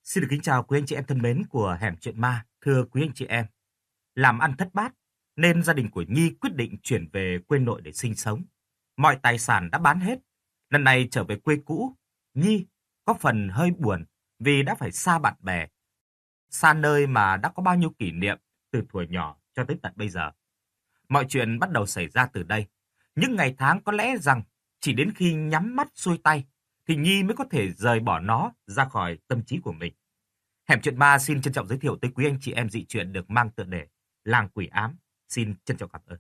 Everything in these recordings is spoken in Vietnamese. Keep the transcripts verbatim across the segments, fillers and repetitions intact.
Xin được kính chào quý anh chị em thân mến của Hẻm Chuyện Ma. Thưa quý anh chị em, làm ăn thất bát nên gia đình của Nhi quyết định chuyển về quê nội để sinh sống. Mọi tài sản đã bán hết. Lần này trở về quê cũ, Nhi có phần hơi buồn vì đã phải xa bạn bè, xa nơi mà đã có bao nhiêu kỷ niệm từ thuở nhỏ cho tới tận bây giờ. Mọi chuyện bắt đầu xảy ra từ đây. Những ngày tháng có lẽ rằng chỉ đến khi nhắm mắt xuôi tay thì Nhi mới có thể rời bỏ nó ra khỏi tâm trí của mình. Hẻm Chuyện Ma xin trân trọng giới thiệu tới quý anh chị em dị truyện được mang tựa đề Làng Quỷ Ám. Xin trân trọng cảm ơn.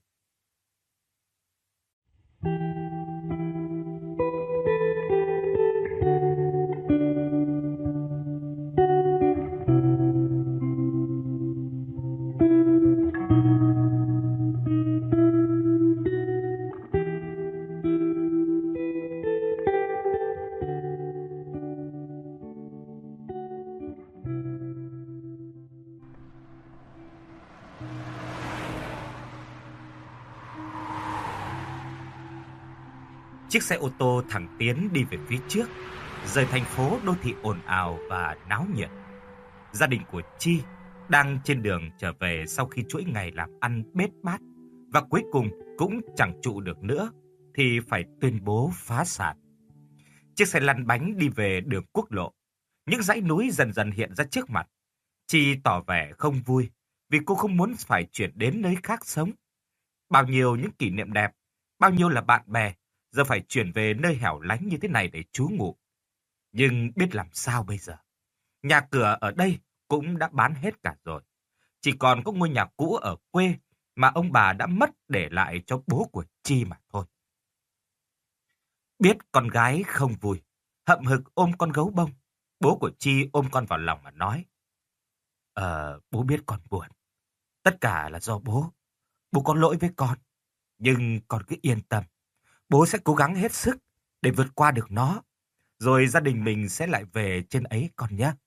Chiếc xe ô tô thẳng tiến đi về phía trước, rời thành phố đô thị ồn ào và náo nhiệt. Gia đình của Chi đang trên đường trở về sau khi chuỗi ngày làm ăn bết bát và cuối cùng cũng chẳng trụ được nữa thì phải tuyên bố phá sản. Chiếc xe lăn bánh đi về đường quốc lộ. Những dãy núi dần dần hiện ra trước mặt. Chi tỏ vẻ không vui vì cô không muốn phải chuyển đến nơi khác sống. Bao nhiêu những kỷ niệm đẹp, bao nhiêu là bạn bè, giờ phải chuyển về nơi hẻo lánh như thế này để trú ngụ. Nhưng biết làm sao bây giờ? Nhà cửa ở đây cũng đã bán hết cả rồi. Chỉ còn có ngôi nhà cũ ở quê mà ông bà đã mất để lại cho bố của Chi mà thôi. Biết con gái không vui, hậm hực ôm con gấu bông. Bố của Chi ôm con vào lòng mà nói: Ờ, bố biết con buồn. Tất cả là do bố. Bố có lỗi với con. Nhưng con cứ yên tâm. Bố sẽ cố gắng hết sức để vượt qua được nó. Rồi gia đình mình sẽ lại về trên ấy con nhé.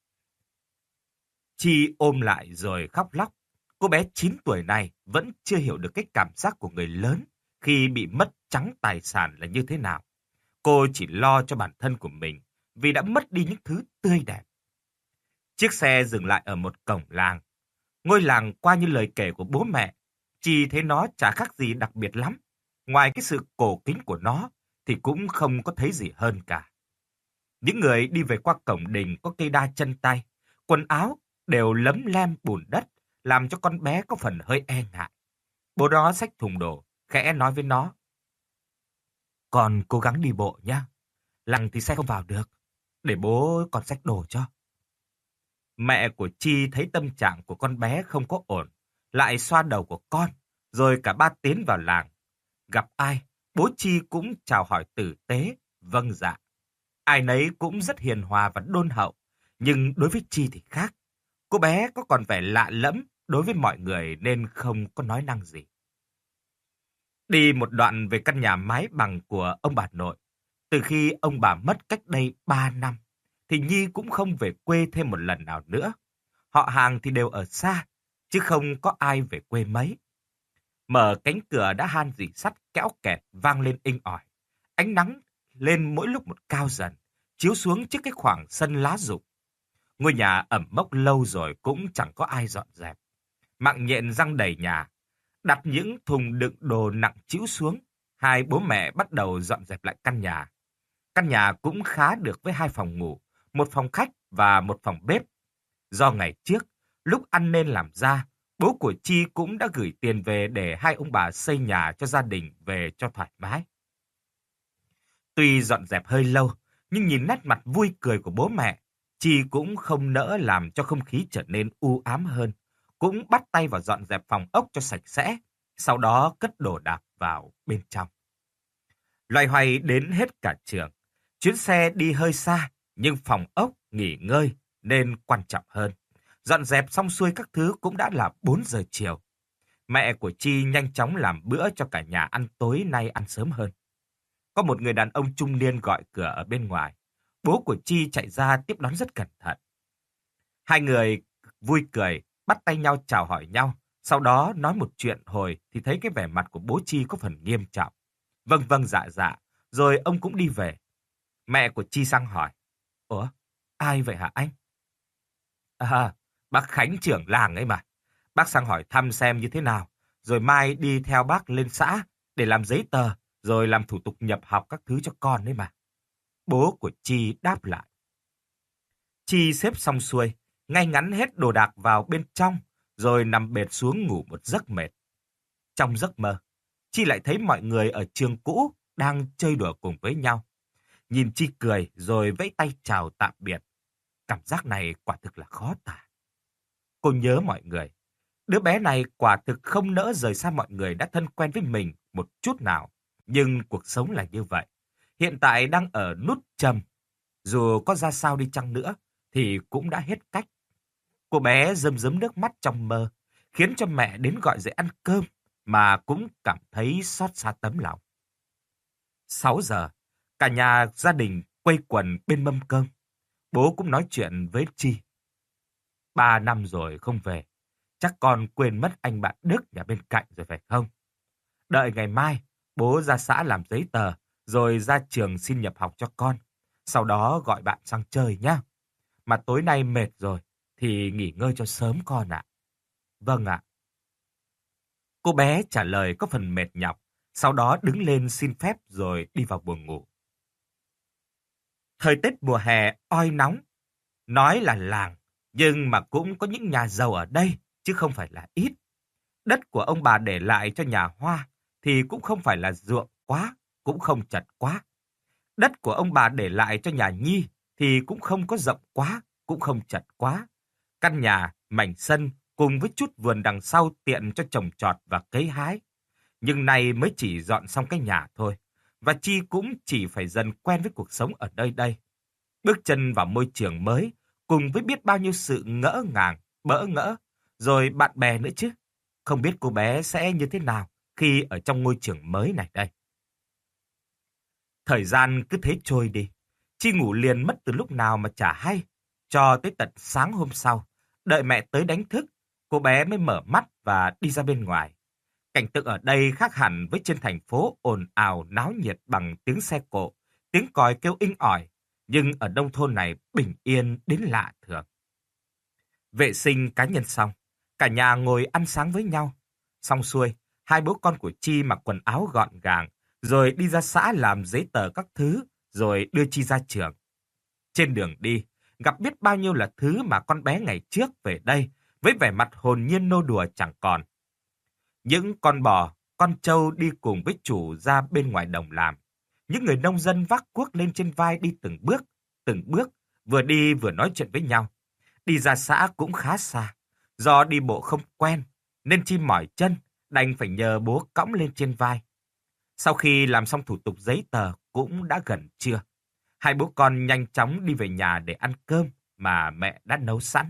Chi ôm lại rồi khóc lóc. Cô bé chín tuổi này vẫn chưa hiểu được cái cảm giác của người lớn khi bị mất trắng tài sản là như thế nào. Cô chỉ lo cho bản thân của mình vì đã mất đi những thứ tươi đẹp. Chiếc xe dừng lại ở một cổng làng. Ngôi làng qua như lời kể của bố mẹ, Chi thấy nó chả khác gì đặc biệt lắm. Ngoài cái sự cổ kính của nó thì cũng không có thấy gì hơn cả. Những người đi về qua cổng đình có cây đa chân tay, quần áo đều lấm lem bùn đất, làm cho con bé có phần hơi e ngại. Bố nó xách thùng đồ, khẽ nói với nó: Con cố gắng đi bộ nhá, làng thì xe không vào được, để bố con xách đồ cho. Mẹ của Chi thấy tâm trạng của con bé không có ổn, lại xoa đầu của con, rồi cả ba tiến vào làng. Gặp ai, bố Chi cũng chào hỏi tử tế, vâng dạ. Ai nấy cũng rất hiền hòa và đôn hậu, nhưng đối với Chi thì khác. Cô bé có còn vẻ lạ lẫm đối với mọi người nên không có nói năng gì. Đi một đoạn về căn nhà mái bằng của ông bà nội. Từ khi ông bà mất cách đây ba năm, thì Nhi cũng không về quê thêm một lần nào nữa. Họ hàng thì đều ở xa, chứ không có ai về quê mấy. Mở cánh cửa đã han rỉ sắt kéo kẹt vang lên inh ỏi. Ánh nắng lên mỗi lúc một cao dần, chiếu xuống trước cái khoảng sân lá rụng. Ngôi nhà ẩm mốc lâu rồi cũng chẳng có ai dọn dẹp. Mạng nhện răng đầy nhà, đặt những thùng đựng đồ nặng trĩu xuống. Hai bố mẹ bắt đầu dọn dẹp lại căn nhà. Căn nhà cũng khá được với hai phòng ngủ, một phòng khách và một phòng bếp. Do ngày trước, lúc ăn nên làm ra, bố của Chi cũng đã gửi tiền về để hai ông bà xây nhà cho gia đình về cho thoải mái. Tuy dọn dẹp hơi lâu, nhưng nhìn nét mặt vui cười của bố mẹ, Chi cũng không nỡ làm cho không khí trở nên u ám hơn. Cũng bắt tay vào dọn dẹp phòng ốc cho sạch sẽ, sau đó cất đồ đạc vào bên trong. Loay hoay đến hết cả trường. Chuyến xe đi hơi xa, nhưng phòng ốc nghỉ ngơi nên quan trọng hơn. Dọn dẹp xong xuôi các thứ cũng đã là bốn giờ chiều. Mẹ của Chi nhanh chóng làm bữa cho cả nhà ăn tối nay ăn sớm hơn. Có một người đàn ông trung niên gọi cửa ở bên ngoài. Bố của Chi chạy ra tiếp đón rất cẩn thận. Hai người vui cười, bắt tay nhau chào hỏi nhau. Sau đó nói một chuyện hồi thì thấy cái vẻ mặt của bố Chi có phần nghiêm trọng. Vâng vâng dạ dạ, rồi ông cũng đi về. Mẹ của Chi sang hỏi: Ủa, ai vậy hả anh? À, bác Khánh trưởng làng ấy mà. Bác sang hỏi thăm xem như thế nào, rồi mai đi theo bác lên xã để làm giấy tờ, rồi làm thủ tục nhập học các thứ cho con đấy mà. Bố của Chi đáp lại. Chi xếp xong xuôi, ngay ngắn hết đồ đạc vào bên trong, rồi nằm bệt xuống ngủ một giấc mệt. Trong giấc mơ, Chi lại thấy mọi người ở trường cũ đang chơi đùa cùng với nhau. Nhìn Chi cười rồi vẫy tay chào tạm biệt. Cảm giác này quả thực là khó tả. Cô nhớ mọi người. Đứa bé này quả thực không nỡ rời xa mọi người đã thân quen với mình một chút nào. Nhưng cuộc sống là như vậy. Hiện tại đang ở nút trầm. Dù có ra sao đi chăng nữa thì cũng đã hết cách. Cô bé rơm rớm nước mắt trong mơ, khiến cho mẹ đến gọi dậy ăn cơm mà cũng cảm thấy xót xa tấm lòng. Sáu giờ, cả nhà gia đình quây quần bên mâm cơm. Bố cũng nói chuyện với Chi. Ba năm rồi không về, chắc con quên mất anh bạn Đức nhà bên cạnh rồi phải không? Đợi ngày mai, bố ra xã làm giấy tờ, rồi ra trường xin nhập học cho con. Sau đó gọi bạn sang chơi nhé. Mà tối nay mệt rồi, thì nghỉ ngơi cho sớm con ạ. Vâng ạ. Cô bé trả lời có phần mệt nhọc, sau đó đứng lên xin phép rồi đi vào buồng ngủ. Thời tiết mùa hè oi nóng, nói là làng, nhưng mà cũng có những nhà giàu ở đây, chứ không phải là ít. Đất của ông bà để lại cho nhà Hoa thì cũng không phải là ruộng quá, cũng không chật quá. Đất của ông bà để lại cho nhà Nhi thì cũng không có rộng quá, cũng không chật quá. Căn nhà, mảnh sân cùng với chút vườn đằng sau tiện cho trồng trọt và cấy hái. Nhưng nay mới chỉ dọn xong cái nhà thôi, và Chi cũng chỉ phải dần quen với cuộc sống ở nơi đây. Bước chân vào môi trường mới, cùng với biết bao nhiêu sự ngỡ ngàng, bỡ ngỡ, rồi bạn bè nữa chứ. Không biết cô bé sẽ như thế nào khi ở trong ngôi trường mới này đây. Thời gian cứ thế trôi đi. Chi ngủ liền mất từ lúc nào mà chả hay. Cho tới tận sáng hôm sau, đợi mẹ tới đánh thức, cô bé mới mở mắt và đi ra bên ngoài. Cảnh tượng ở đây khác hẳn với trên thành phố ồn ào náo nhiệt bằng tiếng xe cộ, tiếng còi kêu inh ỏi. Nhưng ở nông thôn này bình yên đến lạ thường. Vệ sinh cá nhân xong, cả nhà ngồi ăn sáng với nhau. Xong xuôi, hai bố con của Chi mặc quần áo gọn gàng, rồi đi ra xã làm giấy tờ các thứ, rồi đưa Chi ra trường. Trên đường đi, gặp biết bao nhiêu là thứ mà con bé ngày trước về đây, với vẻ mặt hồn nhiên nô đùa chẳng còn. Những con bò, con trâu đi cùng với chủ ra bên ngoài đồng làm. Những người nông dân vác cuốc lên trên vai đi từng bước, từng bước, vừa đi vừa nói chuyện với nhau. Đi ra xã cũng khá xa, do đi bộ không quen, nên Chi mỏi chân, đành phải nhờ bố cõng lên trên vai. Sau khi làm xong thủ tục giấy tờ cũng đã gần trưa. Hai bố con nhanh chóng đi về nhà để ăn cơm mà mẹ đã nấu sẵn.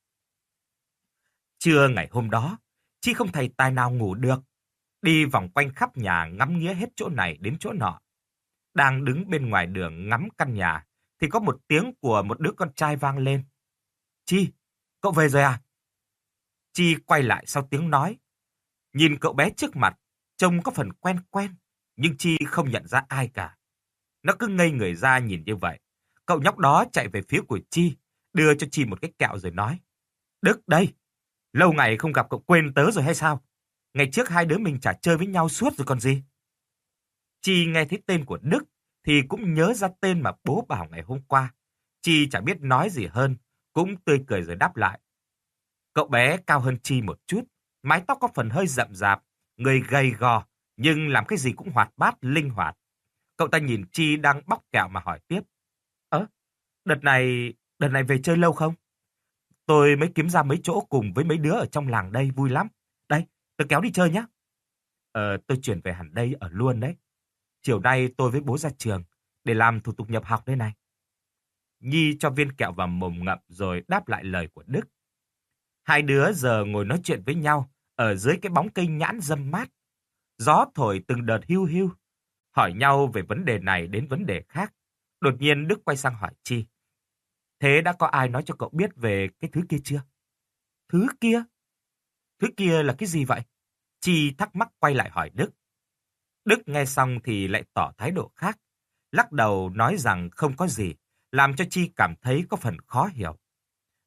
Trưa ngày hôm đó, Chi không thầy tài nào ngủ được. Đi vòng quanh khắp nhà ngắm nghía hết chỗ này đến chỗ nọ. Đang đứng bên ngoài đường ngắm căn nhà, thì có một tiếng của một đứa con trai vang lên. Chi, cậu về rồi à? Chi quay lại sau tiếng nói. Nhìn cậu bé trước mặt, trông có phần quen quen, nhưng Chi không nhận ra ai cả. Nó cứ ngây người ra nhìn như vậy. Cậu nhóc đó chạy về phía của Chi, đưa cho Chi một cái kẹo rồi nói. Đức đây, lâu ngày không gặp cậu quên tớ rồi hay sao? Ngày trước hai đứa mình chả chơi với nhau suốt rồi còn gì. Chi nghe thấy tên của Đức thì cũng nhớ ra tên mà bố bảo ngày hôm qua. Chi chả biết nói gì hơn, cũng tươi cười rồi đáp lại. Cậu bé cao hơn Chi một chút, mái tóc có phần hơi rậm rạp, người gầy gò, nhưng làm cái gì cũng hoạt bát, linh hoạt. Cậu ta nhìn Chi đang bóc kẹo mà hỏi tiếp. Ơ, đợt này, đợt này về chơi lâu không? Tôi mới kiếm ra mấy chỗ cùng với mấy đứa ở trong làng đây, vui lắm. Đây, tôi kéo đi chơi nhé. Ờ, tôi chuyển về hẳn đây ở luôn đấy. Chiều nay tôi với bố ra trường để làm thủ tục nhập học đây này. Nhi cho viên kẹo vào mồm ngậm rồi đáp lại lời của Đức. Hai đứa giờ ngồi nói chuyện với nhau ở dưới cái bóng cây nhãn râm mát. Gió thổi từng đợt hiu hiu, hỏi nhau về vấn đề này đến vấn đề khác. Đột nhiên Đức quay sang hỏi Chi. Thế đã có ai nói cho cậu biết về cái thứ kia chưa? Thứ kia? Thứ kia là cái gì vậy? Chi thắc mắc quay lại hỏi Đức. Đức nghe xong thì lại tỏ thái độ khác. Lắc đầu nói rằng không có gì, làm cho Chi cảm thấy có phần khó hiểu.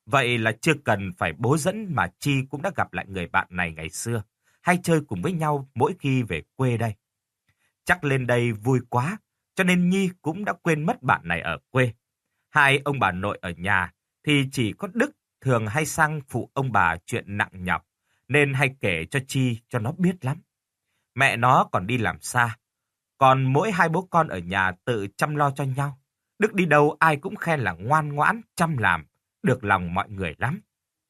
Vậy là chưa cần phải bố dẫn mà Chi cũng đã gặp lại người bạn này ngày xưa, hay chơi cùng với nhau mỗi khi về quê đây. Chắc lên đây vui quá, cho nên Nhi cũng đã quên mất bạn này ở quê. Hai ông bà nội ở nhà thì chỉ có Đức thường hay sang phụ ông bà chuyện nặng nhọc, nên hay kể cho Chi cho nó biết lắm. Mẹ nó còn đi làm xa, còn mỗi hai bố con ở nhà tự chăm lo cho nhau. Đức đi đâu ai cũng khen là ngoan ngoãn, chăm làm, được lòng mọi người lắm.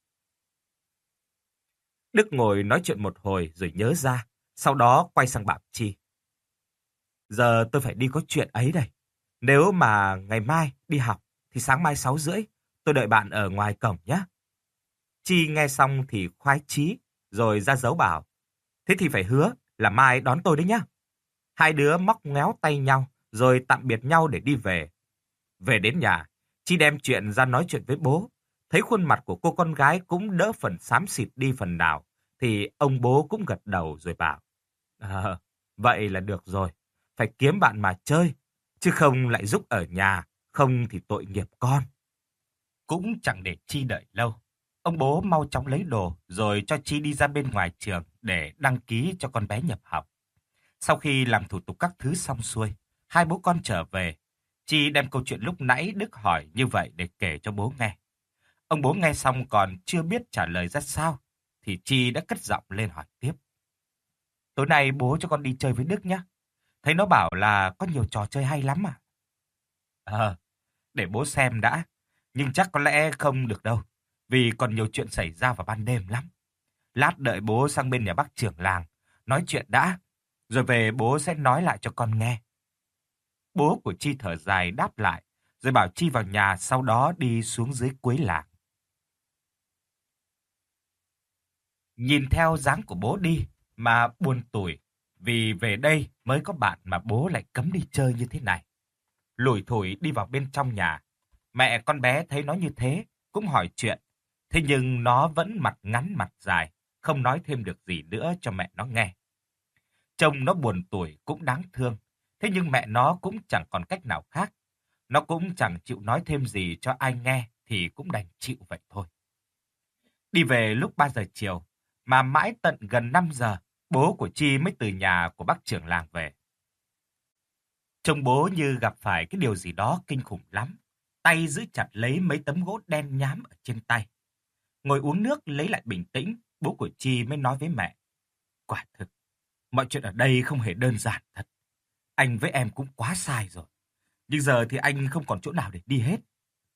Đức ngồi nói chuyện một hồi rồi nhớ ra, sau đó quay sang bảo Chi. Giờ tôi phải đi có chuyện ấy đây. Nếu mà ngày mai đi học thì sáng mai sáu rưỡi tôi đợi bạn ở ngoài cổng nhé. Chi nghe xong thì khoái chí, rồi ra dấu bảo. Thế thì phải hứa là mai đón tôi đấy nhá. Hai đứa móc ngoéo tay nhau, rồi tạm biệt nhau để đi về. Về đến nhà, Chi đem chuyện ra nói chuyện với bố. Thấy khuôn mặt của cô con gái cũng đỡ phần xám xịt đi phần nào, thì ông bố cũng gật đầu rồi bảo. À, vậy là được rồi, phải kiếm bạn mà chơi, chứ không lại giúp ở nhà, không thì tội nghiệp con. Cũng chẳng để Chi đợi lâu. Ông bố mau chóng lấy đồ rồi cho Chi đi ra bên ngoài trường để đăng ký cho con bé nhập học. Sau khi làm thủ tục các thứ xong xuôi, hai bố con trở về. Chi đem câu chuyện lúc nãy Đức hỏi như vậy để kể cho bố nghe. Ông bố nghe xong còn chưa biết trả lời ra sao, thì Chi đã cất giọng lên hỏi tiếp. Tối nay bố cho con đi chơi với Đức nhé. Thấy nó bảo là có nhiều trò chơi hay lắm à? Ờ, để bố xem đã. Nhưng chắc có lẽ không được đâu, vì còn nhiều chuyện xảy ra vào ban đêm lắm. Lát đợi bố sang bên nhà bác trưởng làng, nói chuyện đã, rồi về bố sẽ nói lại cho con nghe. Bố của Chi thở dài đáp lại, rồi bảo Chi vào nhà, sau đó đi xuống dưới cuối làng. Nhìn theo dáng của bố đi mà buồn tủi, vì về đây mới có bạn mà bố lại cấm đi chơi như thế này. Lủi thủi đi vào bên trong nhà, mẹ con bé thấy nó như thế, cũng hỏi chuyện. Thế nhưng nó vẫn mặt ngắn mặt dài, không nói thêm được gì nữa cho mẹ nó nghe. Trông nó buồn tủi cũng đáng thương, thế nhưng mẹ nó cũng chẳng còn cách nào khác. Nó cũng chẳng chịu nói thêm gì cho ai nghe thì cũng đành chịu vậy thôi. Đi về lúc ba giờ chiều, mà mãi tận gần năm giờ, bố của Chi mới từ nhà của bác trưởng làng về. Trông bố như gặp phải cái điều gì đó kinh khủng lắm. Tay giữ chặt lấy mấy tấm gỗ đen nhám ở trên tay. Ngồi uống nước lấy lại bình tĩnh, bố của Chi mới nói với mẹ. Quả thực, mọi chuyện ở đây không hề đơn giản thật. Anh với em cũng quá sai rồi. Nhưng giờ thì anh không còn chỗ nào để đi hết.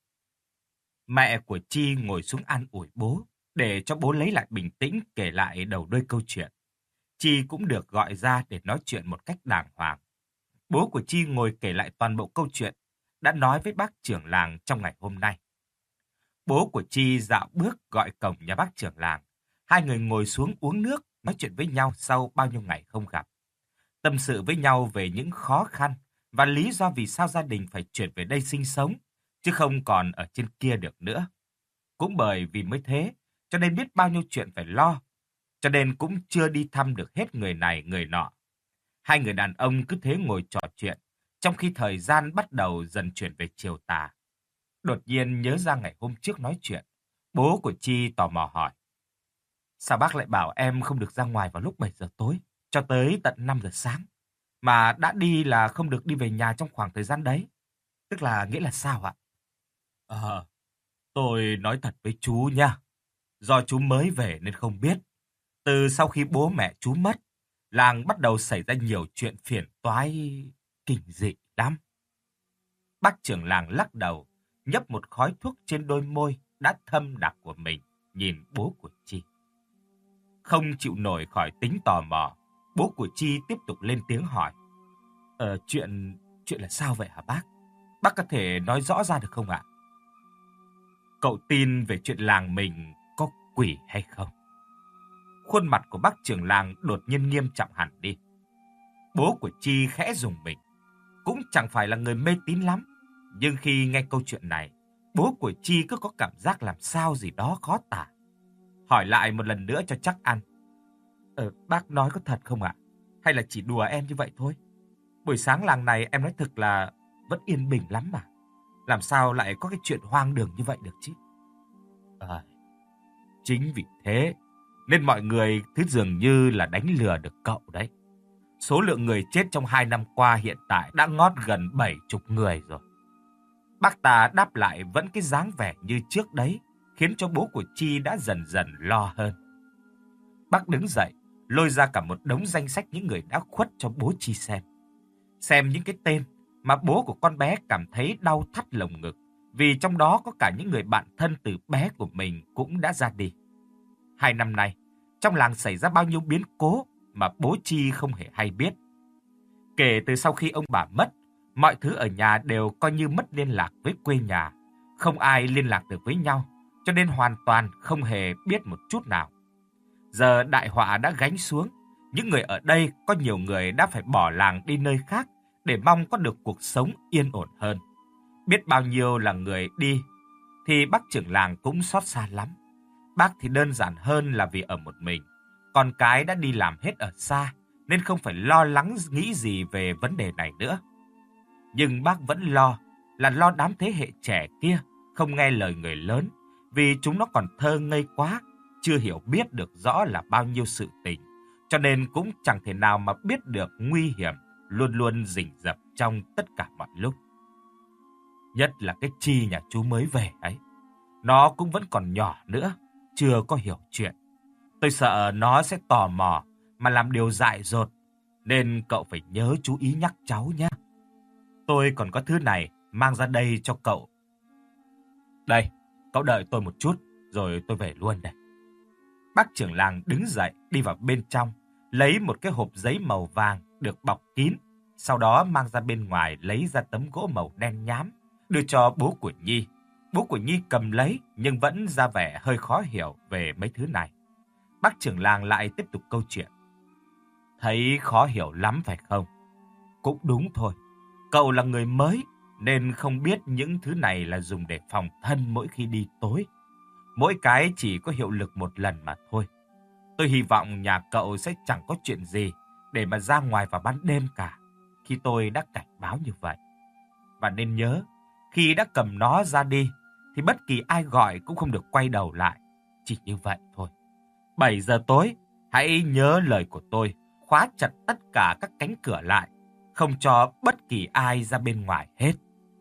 Mẹ của Chi ngồi xuống an ủi bố, để cho bố lấy lại bình tĩnh kể lại đầu đuôi câu chuyện. Chi cũng được gọi ra để nói chuyện một cách đàng hoàng. Bố của Chi ngồi kể lại toàn bộ câu chuyện đã nói với bác trưởng làng trong ngày hôm nay. Bố của Chi dạo bước gọi cổng nhà bác trưởng làng. Hai người ngồi xuống uống nước, nói chuyện với nhau sau bao nhiêu ngày không gặp. Tâm sự với nhau về những khó khăn và lý do vì sao gia đình phải chuyển về đây sinh sống, chứ không còn ở trên kia được nữa. Cũng bởi vì mới thế, cho nên biết bao nhiêu chuyện phải lo, cho nên cũng chưa đi thăm được hết người này người nọ. Hai người đàn ông cứ thế ngồi trò chuyện, trong khi thời gian bắt đầu dần chuyển về chiều tà. Đột nhiên nhớ ra ngày hôm trước nói chuyện, bố của Chi tò mò hỏi. Sao bác lại bảo em không được ra ngoài vào lúc bảy giờ tối, cho tới tận năm giờ sáng, mà đã đi là không được đi về nhà trong khoảng thời gian đấy? Tức là nghĩa là sao ạ? Ờ, tôi nói thật với chú nha, do chú mới về nên không biết. Từ sau khi bố mẹ chú mất, làng bắt đầu xảy ra nhiều chuyện phiền toái kinh dị lắm. Bác trưởng làng lắc đầu, nhấp một khói thuốc trên đôi môi đã thâm đặc của mình, nhìn bố của Chi. Không chịu nổi khỏi tính tò mò, bố của Chi tiếp tục lên tiếng hỏi. Ờ, chuyện, chuyện là sao vậy hả bác? Bác có thể nói rõ ra được không ạ? Cậu tin về chuyện làng mình có quỷ hay không? Khuôn mặt của bác trưởng làng đột nhiên nghiêm trọng hẳn đi. Bố của Chi khẽ rùng mình, cũng chẳng phải là người mê tín lắm, nhưng khi nghe câu chuyện này, bố của Chi cứ có cảm giác làm sao gì đó khó tả. Hỏi lại một lần nữa cho chắc ăn. Ờ, bác nói có thật không ạ? Hay là chỉ đùa em như vậy thôi? Buổi sáng làng này em nói thực là vẫn yên bình lắm mà. Làm sao lại có cái chuyện hoang đường như vậy được chứ? À, chính vì thế nên mọi người thứ dường như là đánh lừa được cậu đấy. Số lượng người chết trong hai năm qua hiện tại đã ngót gần bảy chục người rồi. Bác ta đáp lại vẫn cái dáng vẻ như trước đấy, khiến cho bố của Chi đã dần dần lo hơn. Bác đứng dậy, lôi ra cả một đống danh sách những người đã khuất cho bố Chi xem. Xem những cái tên mà bố của con bé cảm thấy đau thắt lồng ngực, vì trong đó có cả những người bạn thân từ bé của mình cũng đã ra đi. Hai năm nay, trong làng xảy ra bao nhiêu biến cố mà bố Chi không hề hay biết. Kể từ sau khi ông bà mất, mọi thứ ở nhà đều coi như mất liên lạc với quê nhà. Không ai liên lạc được với nhau, cho nên hoàn toàn không hề biết một chút nào. Giờ đại họa đã gánh xuống, những người ở đây có nhiều người đã phải bỏ làng đi nơi khác để mong có được cuộc sống yên ổn hơn. Biết bao nhiêu là người đi, thì bác trưởng làng cũng xót xa lắm. Bác thì đơn giản hơn là vì ở một mình, con cái đã đi làm hết ở xa, nên không phải lo lắng nghĩ gì về vấn đề này nữa. Nhưng bác vẫn lo, là lo đám thế hệ trẻ kia không nghe lời người lớn, vì chúng nó còn thơ ngây quá, chưa hiểu biết được rõ là bao nhiêu sự tình, cho nên cũng chẳng thể nào mà biết được nguy hiểm luôn luôn rình rập trong tất cả mọi lúc. Nhất là cái Chi nhà chú mới về ấy, nó cũng vẫn còn nhỏ nữa, chưa có hiểu chuyện. Tôi sợ nó sẽ tò mò mà làm điều dại dột, nên cậu phải nhớ chú ý nhắc cháu nhé. Tôi còn có thứ này mang ra đây cho cậu. Đây, cậu đợi tôi một chút, rồi tôi về luôn đây. Bác trưởng làng đứng dậy đi vào bên trong, lấy một cái hộp giấy màu vàng được bọc kín, sau đó mang ra bên ngoài lấy ra tấm gỗ màu đen nhám, đưa cho bố của Nhi. Bố của Nhi cầm lấy nhưng vẫn ra vẻ hơi khó hiểu về mấy thứ này. Bác trưởng làng lại tiếp tục câu chuyện. Thấy khó hiểu lắm phải không? Cũng đúng thôi. Cậu là người mới nên không biết những thứ này là dùng để phòng thân mỗi khi đi tối. Mỗi cái chỉ có hiệu lực một lần mà thôi. Tôi hy vọng nhà cậu sẽ chẳng có chuyện gì để mà ra ngoài vào ban đêm cả, khi tôi đã cảnh báo như vậy. Và nên nhớ, khi đã cầm nó ra đi thì bất kỳ ai gọi cũng không được quay đầu lại. Chỉ như vậy thôi. bảy giờ tối, hãy nhớ lời của tôi, khóa chặt tất cả các cánh cửa lại, không cho bất kỳ ai ra bên ngoài hết.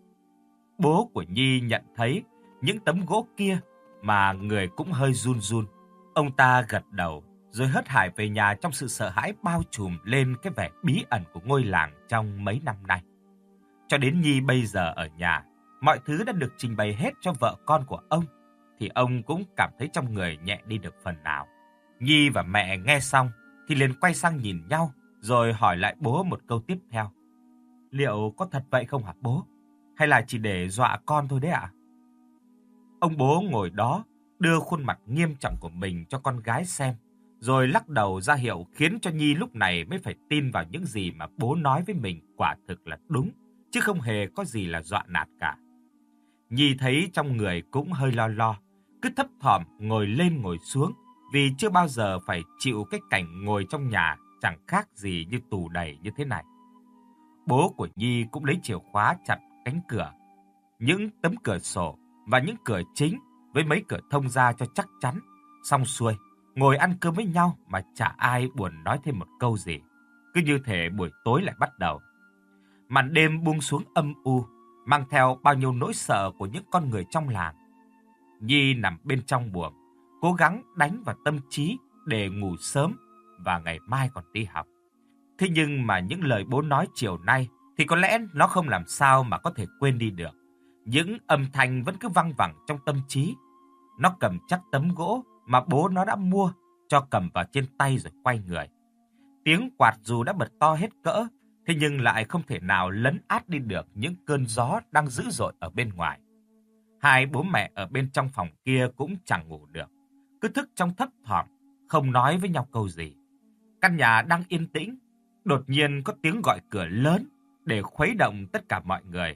Bố của Nhi nhận thấy những tấm gỗ kia mà người cũng hơi run run. Ông ta gật đầu rồi hớt hải về nhà trong sự sợ hãi bao trùm lên cái vẻ bí ẩn của ngôi làng trong mấy năm nay. Cho đến Nhi bây giờ ở nhà, mọi thứ đã được trình bày hết cho vợ con của ông, thì ông cũng cảm thấy trong người nhẹ đi được phần nào. Nhi và mẹ nghe xong thì liền quay sang nhìn nhau, rồi hỏi lại bố một câu tiếp theo. Liệu có thật vậy không hả bố? Hay là chỉ để dọa con thôi đấy ạ? Ông bố ngồi đó, đưa khuôn mặt nghiêm trọng của mình cho con gái xem, rồi lắc đầu ra hiệu khiến cho Nhi lúc này mới phải tin vào những gì mà bố nói với mình quả thực là đúng, chứ không hề có gì là dọa nạt cả. Nhi thấy trong người cũng hơi lo lo, cứ thấp thỏm ngồi lên ngồi xuống, vì chưa bao giờ phải chịu cái cảnh ngồi trong nhà chẳng khác gì như tù đầy như thế này. Bố của Nhi cũng lấy chìa khóa chặt cánh cửa, những tấm cửa sổ và những cửa chính với mấy cửa thông ra cho chắc chắn. Xong xuôi, ngồi ăn cơm với nhau mà chả ai buồn nói thêm một câu gì. Cứ như thể buổi tối lại bắt đầu. Màn đêm buông xuống âm u, mang theo bao nhiêu nỗi sợ của những con người trong làng. Nhi nằm bên trong buồng, cố gắng đánh vào tâm trí để ngủ sớm và ngày mai còn đi học. Thế nhưng mà những lời bố nói chiều nay thì có lẽ nó không làm sao mà có thể quên đi được. Những âm thanh vẫn cứ văng vẳng trong tâm trí. Nó cầm chắc tấm gỗ mà bố nó đã mua, cho cầm vào trên tay rồi quay người. Tiếng quạt dù đã bật to hết cỡ, thế nhưng lại không thể nào lấn át đi được những cơn gió đang dữ dội ở bên ngoài. Hai bố mẹ ở bên trong phòng kia cũng chẳng ngủ được, cứ thức trong thấp thỏm, không nói với nhau câu gì. Căn nhà đang yên tĩnh, đột nhiên có tiếng gọi cửa lớn để khuấy động tất cả mọi người.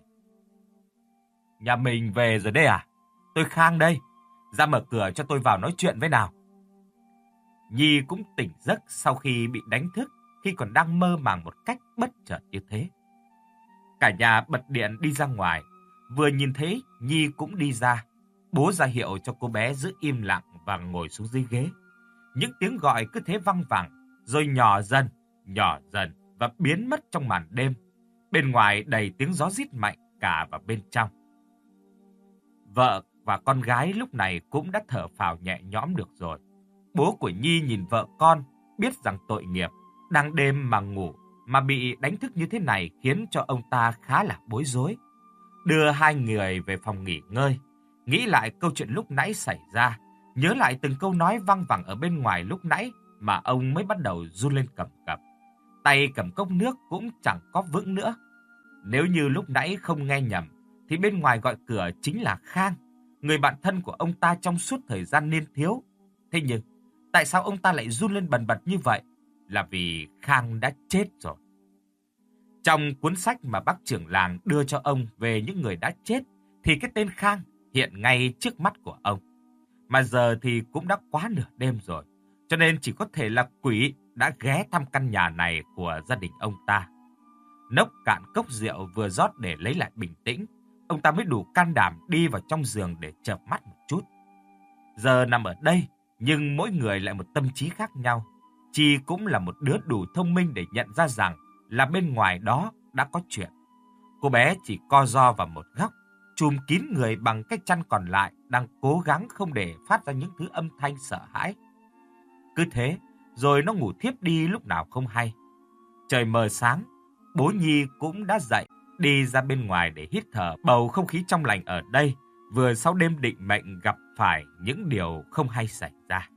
Nhà mình về rồi đây à? Tôi Khang đây, ra mở cửa cho tôi vào nói chuyện với nào. Nhi cũng tỉnh giấc sau khi bị đánh thức khi còn đang mơ màng một cách bất chợt như thế. Cả nhà bật điện đi ra ngoài, vừa nhìn thấy Nhi cũng đi ra. Bố ra hiệu cho cô bé giữ im lặng và ngồi xuống dưới ghế. Những tiếng gọi cứ thế văng vẳng, rồi nhỏ dần, nhỏ dần và biến mất trong màn đêm. Bên ngoài đầy tiếng gió rít mạnh cả vào bên trong. Vợ và con gái lúc này cũng đã thở phào nhẹ nhõm được rồi. Bố của Nhi nhìn vợ con, biết rằng tội nghiệp, đang đêm mà ngủ mà bị đánh thức như thế này khiến cho ông ta khá là bối rối. Đưa hai người về phòng nghỉ ngơi, nghĩ lại câu chuyện lúc nãy xảy ra, nhớ lại từng câu nói văng vẳng ở bên ngoài lúc nãy mà ông mới bắt đầu run lên cầm cập. Tay cầm cốc nước cũng chẳng có vững nữa. Nếu như lúc nãy không nghe nhầm, thì bên ngoài gọi cửa chính là Khang, người bạn thân của ông ta trong suốt thời gian niên thiếu. Thế nhưng, tại sao ông ta lại run lên bần bật như vậy? Là vì Khang đã chết rồi. Trong cuốn sách mà bác trưởng làng đưa cho ông về những người đã chết, thì cái tên Khang hiện ngay trước mắt của ông. Mà giờ thì cũng đã quá nửa đêm rồi, cho nên chỉ có thể là quỷ đã ghé thăm căn nhà này của gia đình ông ta. Nốc cạn cốc rượu vừa rót để lấy lại bình tĩnh, ông ta mới đủ can đảm đi vào trong giường để chợp mắt một chút. Giờ nằm ở đây, nhưng mỗi người lại một tâm trí khác nhau. Chi cũng là một đứa đủ thông minh để nhận ra rằng là bên ngoài đó đã có chuyện. Cô bé chỉ co ro vào một góc, chùm kín người bằng cái chăn còn lại, đang cố gắng không để phát ra những thứ âm thanh sợ hãi. Cứ thế, rồi nó ngủ thiếp đi lúc nào không hay. Trời mờ sáng, bố Nhi cũng đã dậy, đi ra bên ngoài để hít thở bầu không khí trong lành ở đây, vừa sau đêm định mệnh gặp phải những điều không hay xảy ra.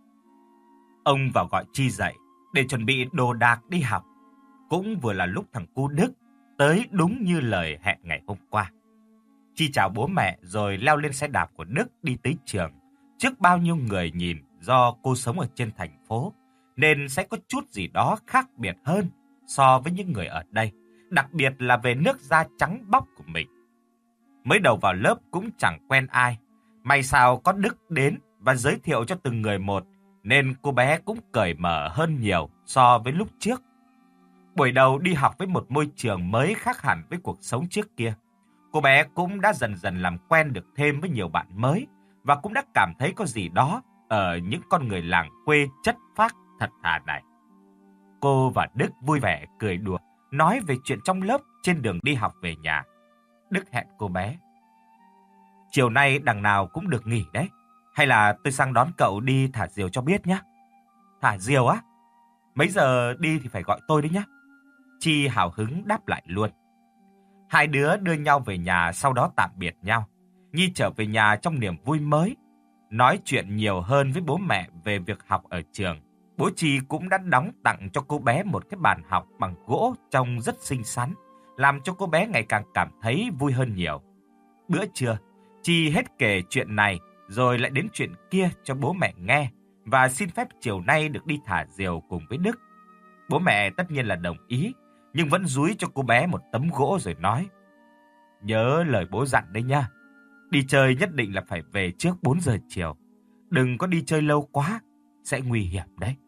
Ông vào gọi Chi dậy để chuẩn bị đồ đạc đi học. Cũng vừa là lúc thằng cu Đức tới đúng như lời hẹn ngày hôm qua. Chi chào bố mẹ rồi leo lên xe đạp của Đức đi tới trường. Trước bao nhiêu người nhìn, do cô sống ở trên thành phố, nên sẽ có chút gì đó khác biệt hơn so với những người ở đây, đặc biệt là về nước da trắng bóc của mình. Mới đầu vào lớp cũng chẳng quen ai, may sao có Đức đến và giới thiệu cho từng người một, nên cô bé cũng cởi mở hơn nhiều so với lúc trước. Buổi đầu đi học với một môi trường mới khác hẳn với cuộc sống trước kia, cô bé cũng đã dần dần làm quen được thêm với nhiều bạn mới và cũng đã cảm thấy có gì đó ở những con người làng quê chất phác thật thà này. Cô và Đức vui vẻ cười đùa, nói về chuyện trong lớp trên đường đi học về nhà. Đức hẹn cô bé: "Chiều nay đằng nào cũng được nghỉ đấy, hay là tôi sang đón cậu đi thả diều cho biết nhé." "Thả diều á? Mấy giờ đi thì phải gọi tôi đấy nhé." Chi hào hứng đáp lại luôn. Hai đứa đưa nhau về nhà, sau đó tạm biệt nhau. Nhi trở về nhà trong niềm vui mới, nói chuyện nhiều hơn với bố mẹ về việc học ở trường. Bố Chi cũng đã đóng tặng cho cô bé một cái bàn học bằng gỗ trông rất xinh xắn, làm cho cô bé ngày càng cảm thấy vui hơn nhiều. Bữa trưa, Chi hết kể chuyện này rồi lại đến chuyện kia cho bố mẹ nghe và xin phép chiều nay được đi thả diều cùng với Đức. Bố mẹ tất nhiên là đồng ý, nhưng vẫn dúi cho cô bé một tấm gỗ rồi nói: "Nhớ lời bố dặn đấy nha. Đi chơi nhất định là phải về trước bốn giờ chiều. Đừng có đi chơi lâu quá, sẽ nguy hiểm đấy."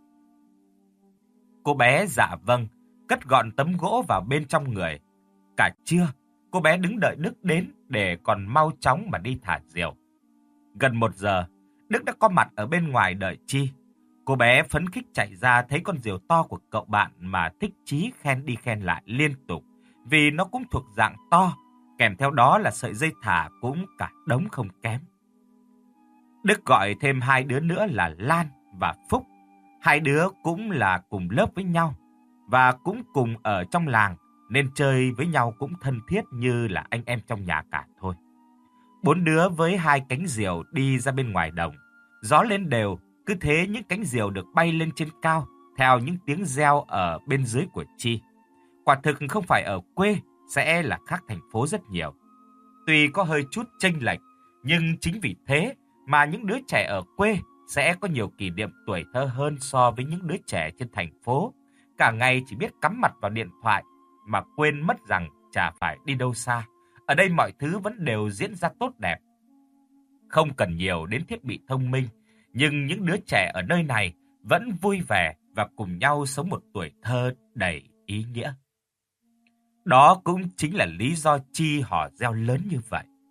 Cô bé dạ vâng, cất gọn tấm gỗ vào bên trong người. Cả trưa, cô bé đứng đợi Đức đến để còn mau chóng mà đi thả diều. Gần một giờ, Đức đã có mặt ở bên ngoài đợi Chi. Cô bé phấn khích chạy ra thấy con diều to của cậu bạn mà thích chí khen đi khen lại liên tục, vì nó cũng thuộc dạng to, kèm theo đó là sợi dây thả cũng cả đống không kém. Đức gọi thêm hai đứa nữa là Lan và Phúc. Hai đứa cũng là cùng lớp với nhau và cũng cùng ở trong làng, nên chơi với nhau cũng thân thiết như là anh em trong nhà cả thôi. Bốn đứa với hai cánh diều đi ra bên ngoài đồng. Gió lên đều, cứ thế những cánh diều được bay lên trên cao theo những tiếng reo ở bên dưới của Chi. Quả thực không phải ở quê sẽ là khác thành phố rất nhiều. Tuy có hơi chút chênh lệch, nhưng chính vì thế mà những đứa trẻ ở quê sẽ có nhiều kỷ niệm tuổi thơ hơn so với những đứa trẻ trên thành phố. Cả ngày chỉ biết cắm mặt vào điện thoại mà quên mất rằng chả phải đi đâu xa. Ở đây mọi thứ vẫn đều diễn ra tốt đẹp. Không cần nhiều đến thiết bị thông minh, nhưng những đứa trẻ ở nơi này vẫn vui vẻ và cùng nhau sống một tuổi thơ đầy ý nghĩa. Đó cũng chính là lý do Chi hò reo lớn như vậy.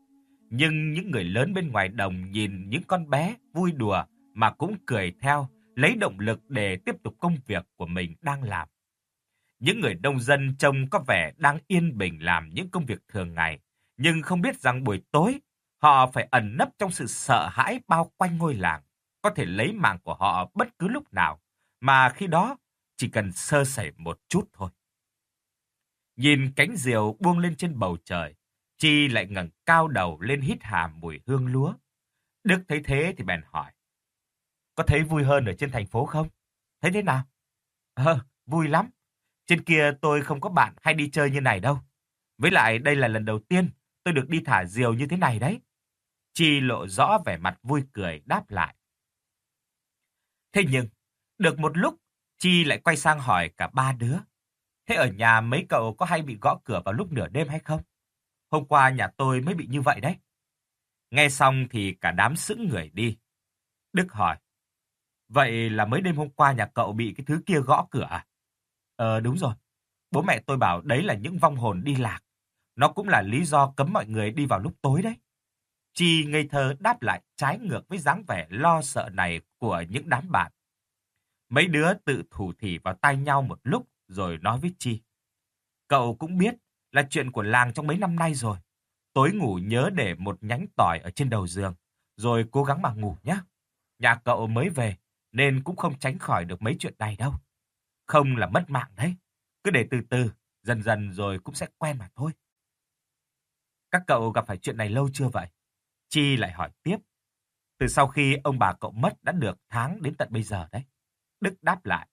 Nhưng những người lớn bên ngoài đồng nhìn những con bé vui đùa mà cũng cười theo, lấy động lực để tiếp tục công việc của mình đang làm. Những người nông dân trông có vẻ đang yên bình làm những công việc thường ngày, nhưng không biết rằng buổi tối họ phải ẩn nấp trong sự sợ hãi bao quanh ngôi làng, có thể lấy mạng của họ bất cứ lúc nào, mà khi đó chỉ cần sơ sẩy một chút thôi. Nhìn cánh diều buông lên trên bầu trời, Chi lại ngẩng cao đầu lên hít hà mùi hương lúa. Đức thấy thế thì bèn hỏi: "Có thấy vui hơn ở trên thành phố không? Thấy thế nào?" "Ờ, vui lắm. Trên kia tôi không có bạn hay đi chơi như này đâu. Với lại đây là lần đầu tiên tôi được đi thả diều như thế này đấy." Chi lộ rõ vẻ mặt vui cười đáp lại. Thế nhưng, được một lúc, Chi lại quay sang hỏi cả ba đứa: "Thế ở nhà mấy cậu có hay bị gõ cửa vào lúc nửa đêm hay không? Hôm qua nhà tôi mới bị như vậy đấy." Nghe xong thì cả đám sững người đi. Đức hỏi: "Vậy là mới đêm hôm qua nhà cậu bị cái thứ kia gõ cửa à?" "Ờ, đúng rồi. Bố mẹ tôi bảo đấy là những vong hồn đi lạc. Nó cũng là lý do cấm mọi người đi vào lúc tối đấy." Chi ngây thơ đáp lại trái ngược với dáng vẻ lo sợ này của những đám bạn. Mấy đứa tự thủ thỉ vào tai nhau một lúc rồi nói với Chi: "Cậu cũng biết là chuyện của làng trong mấy năm nay rồi. Tối ngủ nhớ để một nhánh tỏi ở trên đầu giường, rồi cố gắng mà ngủ nhé. Nhà cậu mới về nên cũng không tránh khỏi được mấy chuyện này đâu. Không là mất mạng đấy. Cứ để từ từ, dần dần rồi cũng sẽ quen mà thôi." "Các cậu gặp phải chuyện này lâu chưa vậy?" Chi lại hỏi tiếp. "Từ sau khi ông bà cậu mất đã được tháng đến tận bây giờ đấy." Đức đáp lại.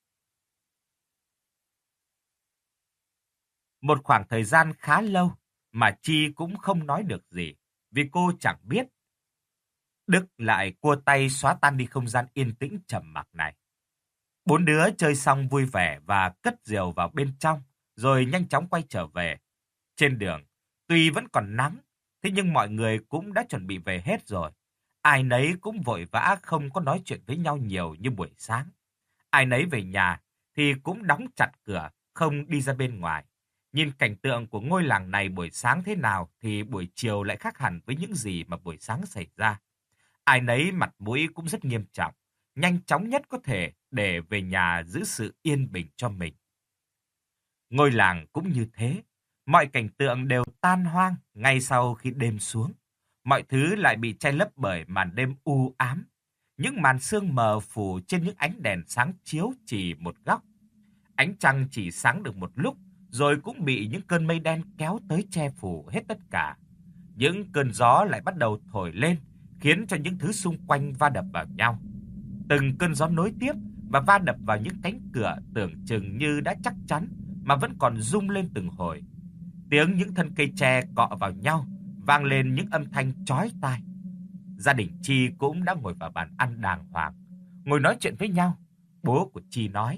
Một khoảng thời gian khá lâu mà Chi cũng không nói được gì, vì cô chẳng biết. Đức lại cua tay xóa tan đi không gian yên tĩnh trầm mặc này. Bốn đứa chơi xong vui vẻ và cất diều vào bên trong, rồi nhanh chóng quay trở về. Trên đường, tuy vẫn còn nắng, thế nhưng mọi người cũng đã chuẩn bị về hết rồi. Ai nấy cũng vội vã không có nói chuyện với nhau nhiều như buổi sáng. Ai nấy về nhà thì cũng đóng chặt cửa, không đi ra bên ngoài. Nhìn cảnh tượng của ngôi làng này buổi sáng thế nào thì buổi chiều lại khác hẳn với những gì mà buổi sáng xảy ra. Ai nấy mặt mũi cũng rất nghiêm trọng, nhanh chóng nhất có thể để về nhà giữ sự yên bình cho mình. Ngôi làng cũng như thế, mọi cảnh tượng đều tan hoang ngay sau khi đêm xuống. Mọi thứ lại bị che lấp bởi màn đêm u ám. Những màn sương mờ phủ trên những ánh đèn sáng chiếu chỉ một góc. Ánh trăng chỉ sáng được một lúc, rồi cũng bị những cơn mây đen kéo tới che phủ hết tất cả. Những cơn gió lại bắt đầu thổi lên, khiến cho những thứ xung quanh va đập vào nhau. Từng cơn gió nối tiếp và va đập vào những cánh cửa tưởng chừng như đã chắc chắn mà vẫn còn rung lên từng hồi. Tiếng những thân cây tre cọ vào nhau vang lên những âm thanh chói tai. Gia đình Chi cũng đã ngồi vào bàn ăn đàng hoàng, ngồi nói chuyện với nhau. Bố của Chi nói: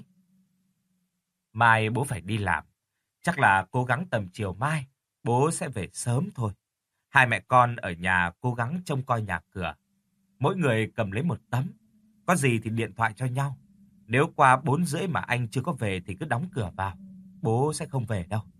"Mai bố phải đi làm, chắc là cố gắng tầm chiều mai bố sẽ về sớm thôi. Hai mẹ con ở nhà cố gắng trông coi nhà cửa. Mỗi người cầm lấy một tấm, có gì thì điện thoại cho nhau. Nếu qua bốn rưỡi mà anh chưa có về thì cứ đóng cửa vào, bố sẽ không về đâu."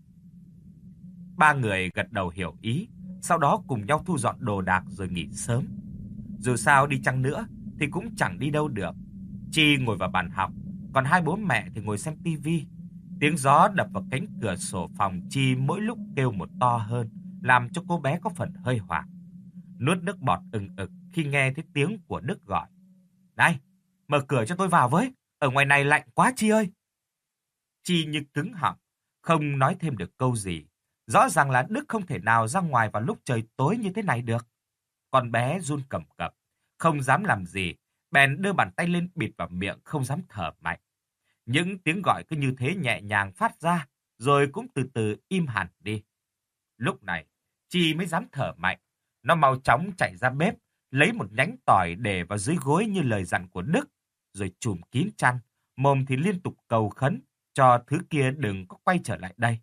Ba người gật đầu hiểu ý, sau đó cùng nhau thu dọn đồ đạc rồi nghỉ sớm. Dù sao đi chăng nữa thì cũng chẳng đi đâu được. Chi ngồi vào bàn học, còn hai bố mẹ thì ngồi xem tivi. Tiếng gió đập vào cánh cửa sổ phòng Chi mỗi lúc kêu một to hơn, làm cho cô bé có phần hơi hoảng. Nuốt nước bọt ừng ực khi nghe thấy tiếng của Đức gọi: "Này, mở cửa cho tôi vào với, ở ngoài này lạnh quá Chi ơi." Chi như cứng họng, không nói thêm được câu gì. Rõ ràng là Đức không thể nào ra ngoài vào lúc trời tối như thế này được. Con bé run cầm cập, không dám làm gì, bèn đưa bàn tay lên bịt vào miệng, không dám thở mạnh. Những tiếng gọi cứ như thế nhẹ nhàng phát ra, rồi cũng từ từ im hẳn đi. Lúc này, Chi mới dám thở mạnh. Nó mau chóng chạy ra bếp, lấy một nhánh tỏi để vào dưới gối như lời dặn của Đức, rồi trùm kín chăn, mồm thì liên tục cầu khấn cho thứ kia đừng có quay trở lại đây.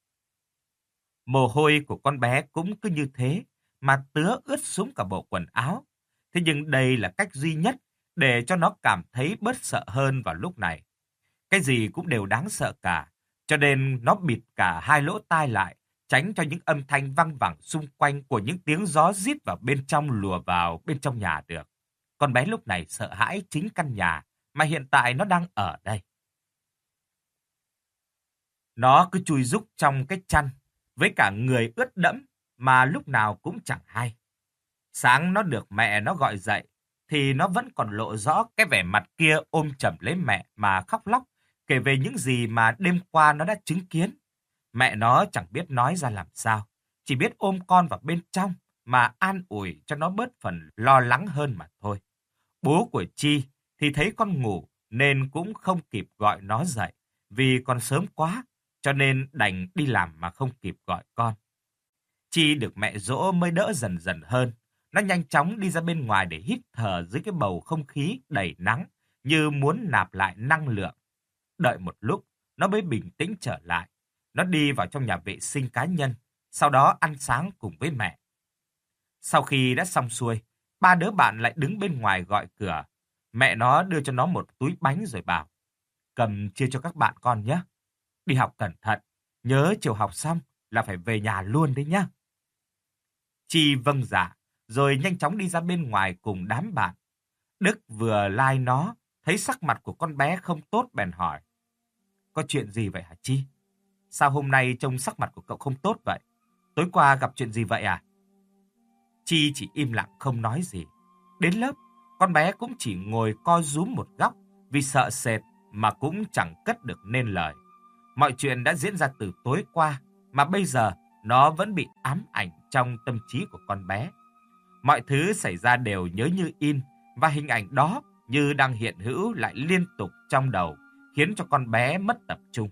Mồ hôi của con bé cũng cứ như thế mà tứa ướt sũng cả bộ quần áo. Thế nhưng đây là cách duy nhất để cho nó cảm thấy bớt sợ hơn vào lúc này. Cái gì cũng đều đáng sợ cả, cho nên nó bịt cả hai lỗ tai lại, tránh cho những âm thanh văng vẳng xung quanh của những tiếng gió rít vào bên trong lùa vào bên trong nhà được. Con bé lúc này sợ hãi chính căn nhà mà hiện tại nó đang ở đây. Nó cứ chui rúc trong cái chăn với cả người ướt đẫm mà lúc nào cũng chẳng hay. Sáng nó được mẹ nó gọi dậy thì nó vẫn còn lộ rõ cái vẻ mặt kia ôm chầm lấy mẹ mà khóc lóc, kể về những gì mà đêm qua nó đã chứng kiến. Mẹ nó chẳng biết nói ra làm sao, chỉ biết ôm con vào bên trong mà an ủi cho nó bớt phần lo lắng hơn mà thôi. Bố của Chi thì thấy con ngủ nên cũng không kịp gọi nó dậy, vì còn sớm quá cho nên đành đi làm mà không kịp gọi con. Chi được mẹ dỗ mới đỡ dần dần hơn. Nó nhanh chóng đi ra bên ngoài để hít thở dưới cái bầu không khí đầy nắng, như muốn nạp lại năng lượng. Đợi một lúc, nó mới bình tĩnh trở lại. Nó đi vào trong nhà vệ sinh cá nhân, sau đó ăn sáng cùng với mẹ. Sau khi đã xong xuôi, ba đứa bạn lại đứng bên ngoài gọi cửa. Mẹ nó đưa cho nó một túi bánh rồi bảo, cầm chia cho các bạn con nhé. Đi học cẩn thận, nhớ chiều học xong là phải về nhà luôn đấy nhá. Chi vâng dạ, rồi nhanh chóng đi ra bên ngoài cùng đám bạn. Đức vừa lai nó, thấy sắc mặt của con bé không tốt bèn hỏi, có chuyện gì vậy hả Chi? Sao hôm nay trông sắc mặt của cậu không tốt vậy? Tối qua gặp chuyện gì vậy à? Chi chỉ im lặng không nói gì. Đến lớp, con bé cũng chỉ ngồi co rúm một góc vì sợ sệt mà cũng chẳng cất được nên lời. Mọi chuyện đã diễn ra từ tối qua mà bây giờ nó vẫn bị ám ảnh trong tâm trí của con bé. Mọi thứ xảy ra đều nhớ như in và hình ảnh đó như đang hiện hữu lại liên tục trong đầu, khiến cho con bé mất tập trung.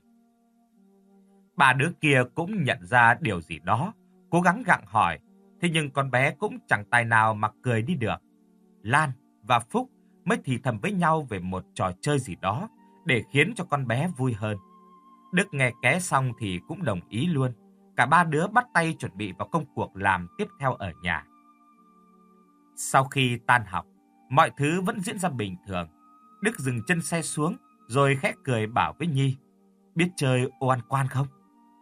Ba đứa kia cũng nhận ra điều gì đó, cố gắng gặng hỏi, thế nhưng con bé cũng chẳng tài nào mà cười đi được. Lan và Phúc mới thì thầm với nhau về một trò chơi gì đó để khiến cho con bé vui hơn. Đức nghe ké xong thì cũng đồng ý luôn. Cả ba đứa bắt tay chuẩn bị vào công cuộc làm tiếp theo ở nhà. Sau khi tan học, mọi thứ vẫn diễn ra bình thường. Đức dừng chân xe xuống, rồi khẽ cười bảo với Nhi, biết chơi ô ăn quan không?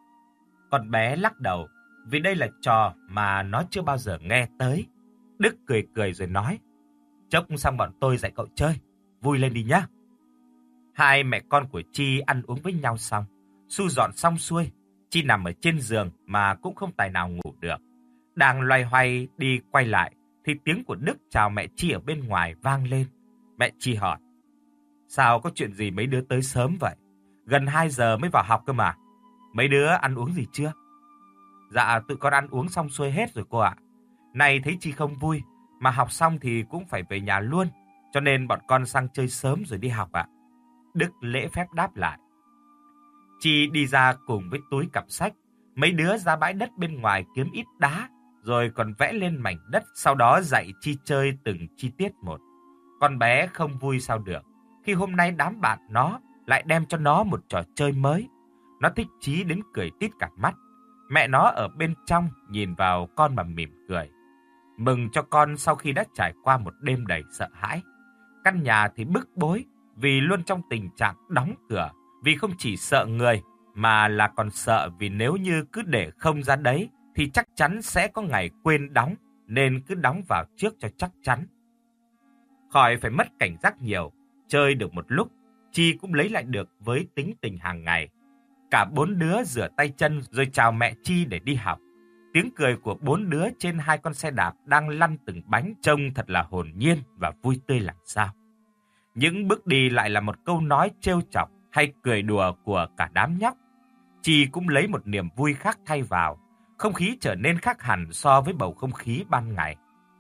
Con bé lắc đầu, vì đây là trò mà nó chưa bao giờ nghe tới. Đức cười cười rồi nói, chốc xong bọn tôi dạy cậu chơi, vui lên đi nhá. Hai mẹ con của Chi ăn uống với nhau xong, thu dọn xong xuôi, Chi nằm ở trên giường mà cũng không tài nào ngủ được. Đang loay hoay đi quay lại, thì tiếng của Đức chào mẹ Chi ở bên ngoài vang lên. Mẹ Chi hỏi, sao có chuyện gì mấy đứa tới sớm vậy? Gần hai giờ mới vào học cơ mà. Mấy đứa ăn uống gì chưa? Dạ, tụi con ăn uống xong xuôi hết rồi cô ạ. Này thấy Chi không vui, mà học xong thì cũng phải về nhà luôn, cho nên bọn con sang chơi sớm rồi đi học ạ. Đức lễ phép đáp lại. Chi đi ra cùng với túi cặp sách. Mấy đứa ra bãi đất bên ngoài kiếm ít đá, rồi còn vẽ lên mảnh đất, sau đó dạy Chi chơi từng chi tiết một. Con bé không vui sao được, khi hôm nay đám bạn nó lại đem cho nó một trò chơi mới. Nó thích chí đến cười tít cả mắt. Mẹ nó ở bên trong nhìn vào con mà mỉm cười, mừng cho con sau khi đã trải qua một đêm đầy sợ hãi. Căn nhà thì bức bối vì luôn trong tình trạng đóng cửa, vì không chỉ sợ người mà là còn sợ vì nếu như cứ để không ra đấy thì chắc chắn sẽ có ngày quên đóng, nên cứ đóng vào trước cho chắc chắn. Khỏi phải mất cảnh giác nhiều, chơi được một lúc, Chi cũng lấy lại được với tính tình hàng ngày. Cả bốn đứa rửa tay chân rồi chào mẹ Chi để đi học. Tiếng cười của bốn đứa trên hai con xe đạp đang lăn từng bánh trông thật là hồn nhiên và vui tươi làm sao. Những bước đi lại là một câu nói trêu chọc hay cười đùa của cả đám nhóc. Chi cũng lấy một niềm vui khác thay vào, không khí trở nên khác hẳn so với bầu không khí ban ngày.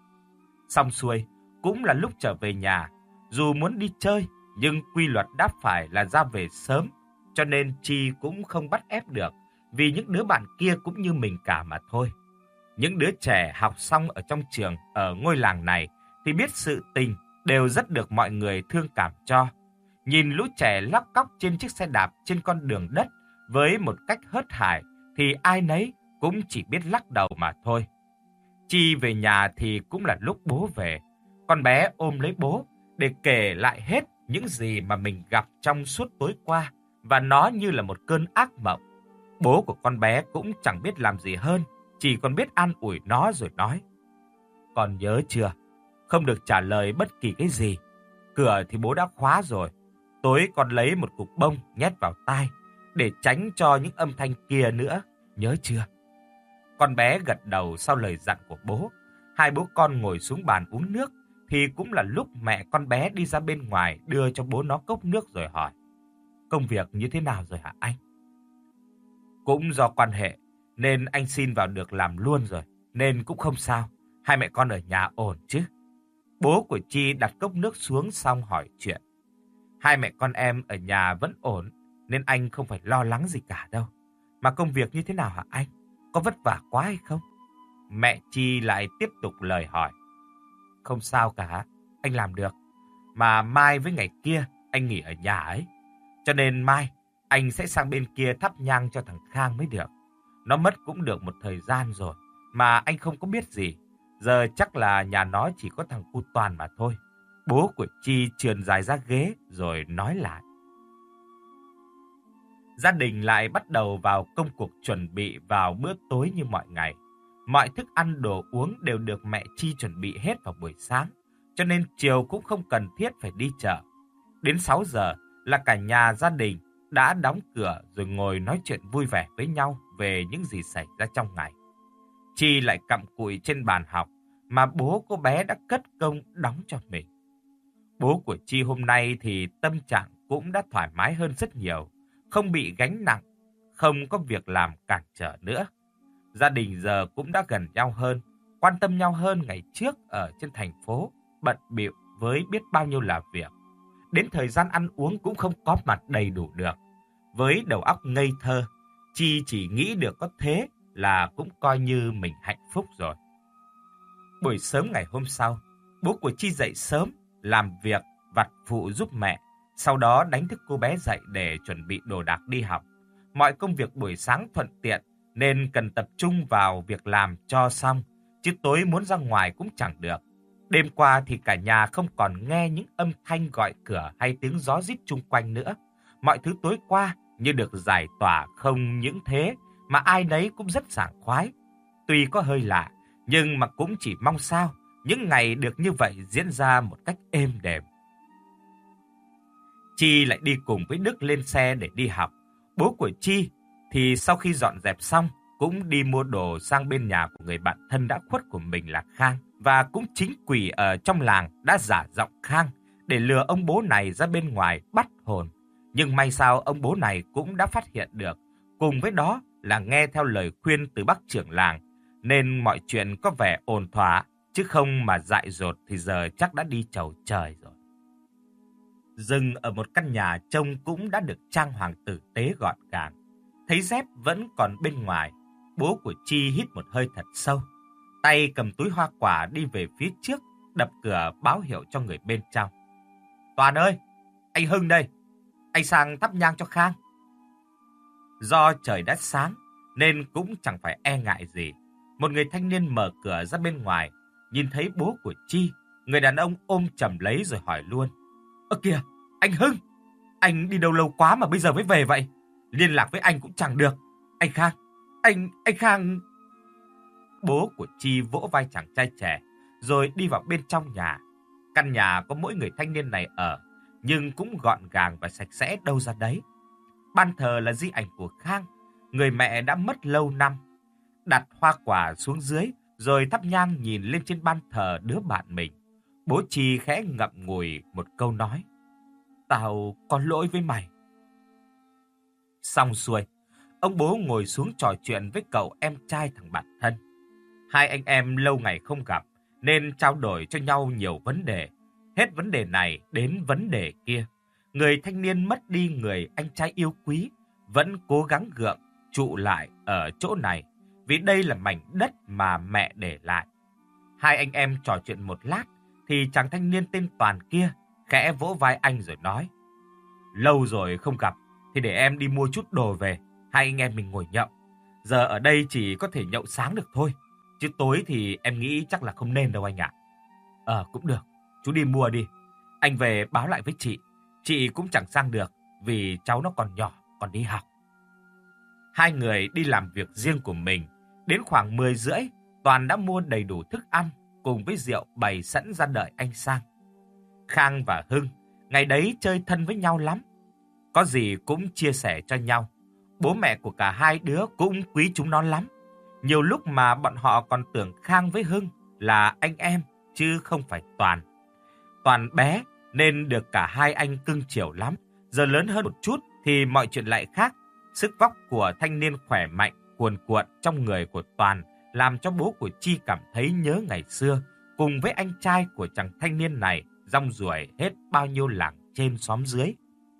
Xong xuôi, cũng là lúc trở về nhà. Dù muốn đi chơi, nhưng quy luật đáp phải là ra về sớm, cho nên Chi cũng không bắt ép được, vì những đứa bạn kia cũng như mình cả mà thôi. Những đứa trẻ học xong ở trong trường, ở ngôi làng này, thì biết sự tình đều rất được mọi người thương cảm cho. Nhìn lũ trẻ lóc cóc trên chiếc xe đạp trên con đường đất với một cách hớt hải, thì ai nấy cũng chỉ biết lắc đầu mà thôi. Chi về nhà thì cũng là lúc bố về. Con bé ôm lấy bố để kể lại hết những gì mà mình gặp trong suốt tối qua, và nó như là một cơn ác mộng. Bố của con bé cũng chẳng biết làm gì hơn, chỉ còn biết an ủi nó rồi nói: "Con nhớ chưa? Không được trả lời bất kỳ cái gì. Cửa thì bố đã khóa rồi. Tối con lấy một cục bông nhét vào tai để tránh cho những âm thanh kia nữa, nhớ chưa?" Con bé gật đầu sau lời dặn của bố. Hai bố con ngồi xuống bàn uống nước thì cũng là lúc mẹ con bé đi ra bên ngoài đưa cho bố nó cốc nước rồi hỏi: "Công việc như thế nào rồi hả anh?" "Cũng do quan hệ nên anh xin vào được làm luôn rồi, nên cũng không sao. Hai mẹ con ở nhà ổn chứ?" Bố của Chi đặt cốc nước xuống xong hỏi chuyện. "Hai mẹ con em ở nhà vẫn ổn, nên anh không phải lo lắng gì cả đâu. Mà công việc như thế nào hả anh? Có vất vả quá hay không?" Mẹ Chi lại tiếp tục lời hỏi. "Không sao cả, anh làm được. Mà mai với ngày kia anh nghỉ ở nhà ấy. Cho nên mai anh sẽ sang bên kia thắp nhang cho thằng Khang mới được. Nó mất cũng được một thời gian rồi, mà anh không có biết gì. Giờ chắc là nhà nó chỉ có thằng cu Toàn mà thôi." Bố của Chi trườn dài ra ghế rồi nói lại. Gia đình lại bắt đầu vào công cuộc chuẩn bị vào bữa tối như mọi ngày. Mọi thức ăn đồ uống đều được mẹ Chi chuẩn bị hết vào buổi sáng, cho nên chiều cũng không cần thiết phải đi chợ. Đến sáu giờ là cả nhà gia đình đã đóng cửa rồi ngồi nói chuyện vui vẻ với nhau về những gì xảy ra trong ngày. Chi lại cặm cụi trên bàn học mà bố cô bé đã cất công đóng cho mình. Bố của Chi hôm nay thì tâm trạng cũng đã thoải mái hơn rất nhiều, không bị gánh nặng, không có việc làm cản trở nữa. Gia đình giờ cũng đã gần nhau hơn, quan tâm nhau hơn ngày trước ở trên thành phố, bận bịu với biết bao nhiêu là việc. Đến thời gian ăn uống cũng không có mặt đầy đủ được. Với đầu óc ngây thơ, Chi chỉ nghĩ được có thế là cũng coi như mình hạnh phúc rồi. Buổi sớm ngày hôm sau, bố của Chi dậy sớm, làm việc vặt phụ giúp mẹ, sau đó đánh thức cô bé dậy để chuẩn bị đồ đạc đi học. Mọi công việc buổi sáng thuận tiện nên cần tập trung vào việc làm cho xong, chứ tối muốn ra ngoài cũng chẳng được. Đêm qua thì cả nhà không còn nghe những âm thanh gọi cửa hay tiếng gió rít chung quanh nữa. Mọi thứ tối qua như được giải tỏa, không những thế mà ai nấy cũng rất sảng khoái. Tuy có hơi lạ, nhưng mà cũng chỉ mong sao những ngày được như vậy diễn ra một cách êm đềm. Chi lại đi cùng với Đức lên xe để đi học. Bố của Chi thì sau khi dọn dẹp xong cũng đi mua đồ sang bên nhà của người bạn thân đã khuất của mình là Khang, và cũng chính quỷ ở trong làng đã giả giọng Khang để lừa ông bố này ra bên ngoài bắt hồn. Nhưng may sao ông bố này cũng đã phát hiện được, cùng với đó là nghe theo lời khuyên từ bác trưởng làng, nên mọi chuyện có vẻ ổn thỏa, chứ không mà dại dột thì giờ chắc đã đi chầu trời rồi. Dừng ở một căn nhà trông cũng đã được trang hoàng tử tế gọn gàng. Thấy dép vẫn còn bên ngoài, bố của Chi hít một hơi thật sâu. Tay cầm túi hoa quả đi về phía trước, đập cửa báo hiệu cho người bên trong. "Toàn ơi, anh Hưng đây, anh sang thắp nhang cho Khang." Do trời đã sáng nên cũng chẳng phải e ngại gì. Một người thanh niên mở cửa ra bên ngoài, nhìn thấy bố của Chi, người đàn ông ôm chầm lấy rồi hỏi luôn. "Ơ kìa, anh Hưng, anh đi đâu lâu quá mà bây giờ mới về vậy? Liên lạc với anh cũng chẳng được. Anh Khang, anh, anh Khang..." Bố của Chi vỗ vai chàng trai trẻ, rồi đi vào bên trong nhà. Căn nhà có mỗi người thanh niên này ở, nhưng cũng gọn gàng và sạch sẽ đâu ra đấy. Ban thờ là di ảnh của Khang, người mẹ đã mất lâu năm. Đặt hoa quả xuống dưới, rồi thắp nhang nhìn lên trên ban thờ đứa bạn mình. Bố Chi khẽ ngậm ngùi một câu nói. "Tao có lỗi với mày." Xong xuôi, ông bố ngồi xuống trò chuyện với cậu em trai thằng bạn thân. Hai anh em lâu ngày không gặp, nên trao đổi cho nhau nhiều vấn đề. Hết vấn đề này đến vấn đề kia. Người thanh niên mất đi người anh trai yêu quý, vẫn cố gắng gượng trụ lại ở chỗ này, vì đây là mảnh đất mà mẹ để lại. Hai anh em trò chuyện một lát, thì chàng thanh niên tên Toàn kia khẽ vỗ vai anh rồi nói. "Lâu rồi không gặp, thì để em đi mua chút đồ về, hai anh em mình ngồi nhậu. Giờ ở đây chỉ có thể nhậu sáng được thôi, chứ tối thì em nghĩ chắc là không nên đâu anh ạ." "Ờ, cũng được, chú đi mua đi. Anh về báo lại với chị, chị cũng chẳng sang được, vì cháu nó còn nhỏ, còn đi học." Hai người đi làm việc riêng của mình. Đến khoảng mười rưỡi, Toàn đã mua đầy đủ thức ăn cùng với rượu bày sẵn ra đợi anh sang. Khang và Hưng ngày đấy chơi thân với nhau lắm. Có gì cũng chia sẻ cho nhau. Bố mẹ của cả hai đứa cũng quý chúng nó lắm. Nhiều lúc mà bọn họ còn tưởng Khang với Hưng là anh em chứ không phải Toàn. Toàn bé nên được cả hai anh cưng chiều lắm. Giờ lớn hơn một chút thì mọi chuyện lại khác. Sức vóc của thanh niên khỏe mạnh cuồn cuộn trong người của Toàn làm cho bố của Chi cảm thấy nhớ ngày xưa, cùng với anh trai của chàng thanh niên này rong ruổi hết bao nhiêu làng trên xóm dưới.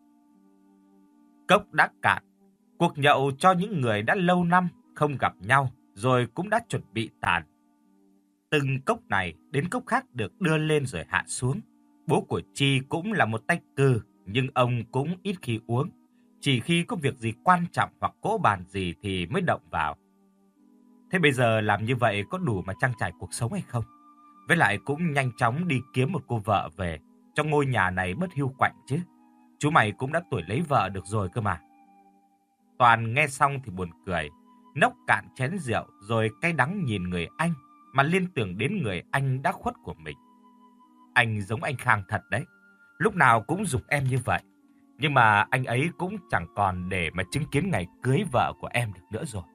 Cốc đã cạn, cuộc nhậu cho những người đã lâu năm không gặp nhau rồi cũng đã chuẩn bị tàn. Từng cốc này đến cốc khác được đưa lên rồi hạ xuống. Bố của Chi cũng là một tay cừ, nhưng ông cũng ít khi uống. Chỉ khi có việc gì quan trọng hoặc cỗ bàn gì thì mới động vào. Thế bây giờ làm như vậy có đủ mà trang trải cuộc sống hay không? Với lại cũng nhanh chóng đi kiếm một cô vợ về, cho ngôi nhà này bớt hiu quạnh chứ. Chú mày cũng đã tuổi lấy vợ được rồi cơ mà. Toàn nghe xong thì buồn cười, nốc cạn chén rượu rồi cay đắng nhìn người anh mà liên tưởng đến người anh đã khuất của mình. Anh giống anh Khang thật đấy, lúc nào cũng giục em như vậy. Nhưng mà anh ấy cũng chẳng còn để mà chứng kiến ngày cưới vợ của em được nữa rồi.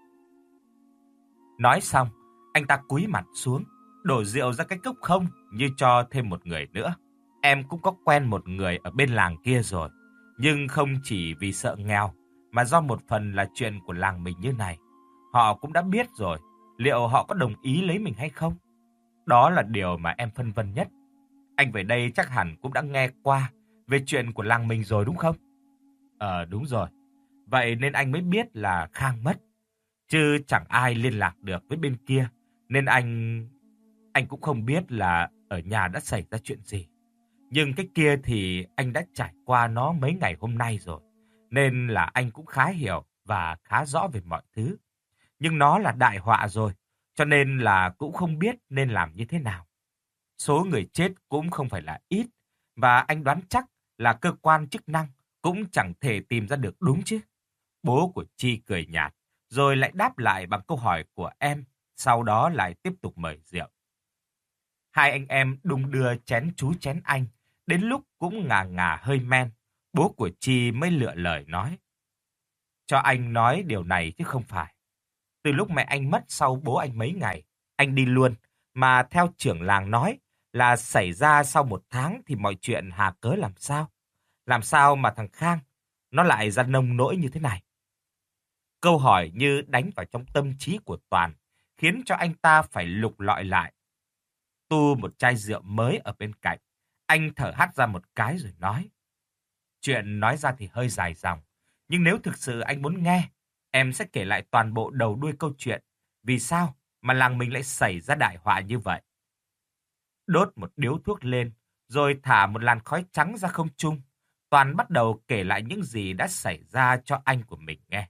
Nói xong, anh ta cúi mặt xuống, đổ rượu ra cái cốc không như cho thêm một người nữa. Em cũng có quen một người ở bên làng kia rồi, nhưng không chỉ vì sợ nghèo, mà do một phần là chuyện của làng mình như này. Họ cũng đã biết rồi, liệu họ có đồng ý lấy mình hay không? Đó là điều mà em phân vân nhất. Anh về đây chắc hẳn cũng đã nghe qua về chuyện của làng mình rồi đúng không? Ờ đúng rồi, vậy nên anh mới biết là Khang mất. Chứ chẳng ai liên lạc được với bên kia, nên anh... Anh cũng không biết là ở nhà đã xảy ra chuyện gì. Nhưng cái kia thì anh đã trải qua nó mấy ngày hôm nay rồi, nên là anh cũng khá hiểu và khá rõ về mọi thứ. Nhưng nó là đại họa rồi, cho nên là cũng không biết nên làm như thế nào. Số người chết cũng không phải là ít, và anh đoán chắc là cơ quan chức năng cũng chẳng thể tìm ra được đúng chứ. Bố của Chi cười nhạt, rồi lại đáp lại bằng câu hỏi của em, sau đó lại tiếp tục mời rượu. Hai anh em đung đưa chén chú chén anh, đến lúc cũng ngà ngà hơi men, bố của Chi mới lựa lời nói. Cho anh nói điều này chứ không phải. Từ lúc mẹ anh mất sau bố anh mấy ngày, anh đi luôn, mà theo trưởng làng nói là xảy ra sau một tháng thì mọi chuyện hà cớ làm sao? Làm sao mà thằng Khang, nó lại ra nông nỗi như thế này? Câu hỏi như đánh vào trong tâm trí của Toàn, khiến cho anh ta phải lục lọi lại. Tu một chai rượu mới ở bên cạnh, anh thở hắt ra một cái rồi nói. Chuyện nói ra thì hơi dài dòng, nhưng nếu thực sự anh muốn nghe, em sẽ kể lại toàn bộ đầu đuôi câu chuyện. Vì sao mà làng mình lại xảy ra đại họa như vậy? Đốt một điếu thuốc lên, rồi thả một làn khói trắng ra không trung. Toàn bắt đầu kể lại những gì đã xảy ra cho anh của mình nghe.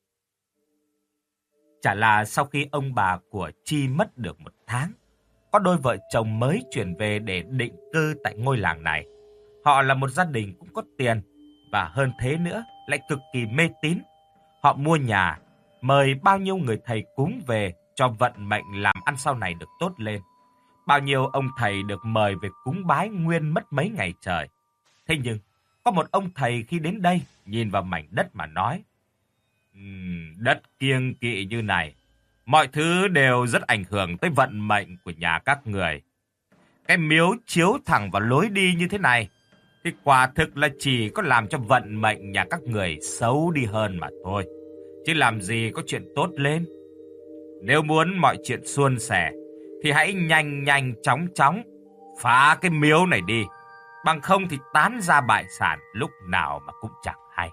Chả là sau khi ông bà của Chi mất được một tháng, có đôi vợ chồng mới chuyển về để định cư tại ngôi làng này. Họ là một gia đình cũng có tiền, và hơn thế nữa lại cực kỳ mê tín. Họ mua nhà, mời bao nhiêu người thầy cúng về cho vận mệnh làm ăn sau này được tốt lên. Bao nhiêu ông thầy được mời về cúng bái nguyên mất mấy ngày trời. Thế nhưng, có một ông thầy khi đến đây nhìn vào mảnh đất mà nói, uhm, đất kiêng kỵ như này, mọi thứ đều rất ảnh hưởng tới vận mệnh của nhà các người. Cái miếu chiếu thẳng vào lối đi như thế này, thì quả thực là chỉ có làm cho vận mệnh nhà các người xấu đi hơn mà thôi. Chứ làm gì có chuyện tốt lên. Nếu muốn mọi chuyện suôn sẻ, thì hãy nhanh nhanh chóng chóng phá cái miếu này đi. Bằng không thì tán ra bại sản lúc nào mà cũng chẳng hay.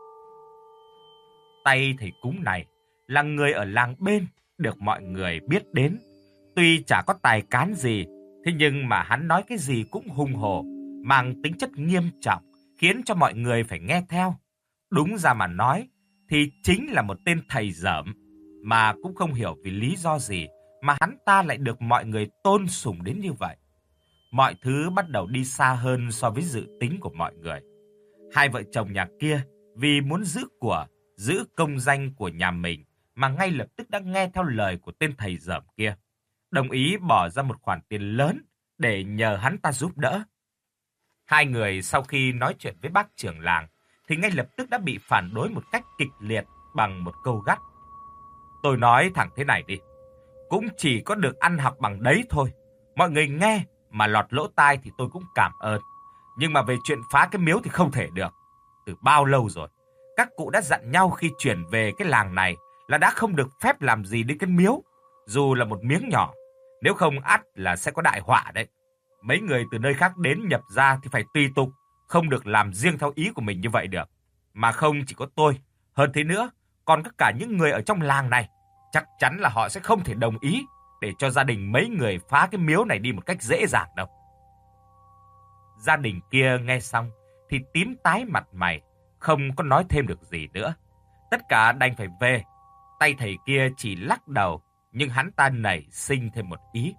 Tay thầy cúng này là người ở làng bên, được mọi người biết đến. Tuy chả có tài cán gì, thế nhưng mà hắn nói cái gì cũng hùng hổ, mang tính chất nghiêm trọng, khiến cho mọi người phải nghe theo. Đúng ra mà nói, thì chính là một tên thầy dởm, mà cũng không hiểu vì lý do gì mà hắn ta lại được mọi người tôn sùng đến như vậy. Mọi thứ bắt đầu đi xa hơn so với dự tính của mọi người. Hai vợ chồng nhà kia vì muốn giữ của, giữ công danh của nhà mình mà ngay lập tức đã nghe theo lời của tên thầy dởm kia, đồng ý bỏ ra một khoản tiền lớn để nhờ hắn ta giúp đỡ. Hai người sau khi nói chuyện với bác trưởng làng thì ngay lập tức đã bị phản đối một cách kịch liệt bằng một câu gắt. Tôi nói thẳng thế này đi, cũng chỉ có được ăn học bằng đấy thôi. Mọi người nghe mà lọt lỗ tai thì tôi cũng cảm ơn. Nhưng mà về chuyện phá cái miếu thì không thể được. Từ bao lâu rồi, các cụ đã dặn nhau khi chuyển về cái làng này là đã không được phép làm gì đến cái miếu, dù là một miếng nhỏ. Nếu không ắt là sẽ có đại họa đấy. Mấy người từ nơi khác đến nhập ra thì phải tùy tục, không được làm riêng theo ý của mình như vậy được. Mà không chỉ có tôi, hơn thế nữa, còn tất cả những người ở trong làng này, chắc chắn là họ sẽ không thể đồng ý để cho gia đình mấy người phá cái miếu này đi một cách dễ dàng đâu. Gia đình kia nghe xong thì tím tái mặt mày, không có nói thêm được gì nữa. Tất cả đành phải về. Tay thầy kia chỉ lắc đầu, nhưng hắn ta nảy sinh thêm một ý.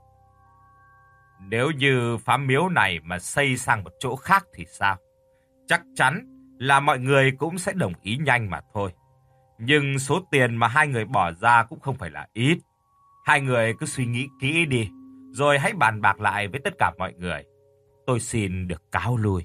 Nếu như phá miếu này mà xây sang một chỗ khác thì sao? Chắc chắn là mọi người cũng sẽ đồng ý nhanh mà thôi. Nhưng số tiền mà hai người bỏ ra cũng không phải là ít. Hai người cứ suy nghĩ kỹ đi, rồi hãy bàn bạc lại với tất cả mọi người. Tôi xin được cáo lui.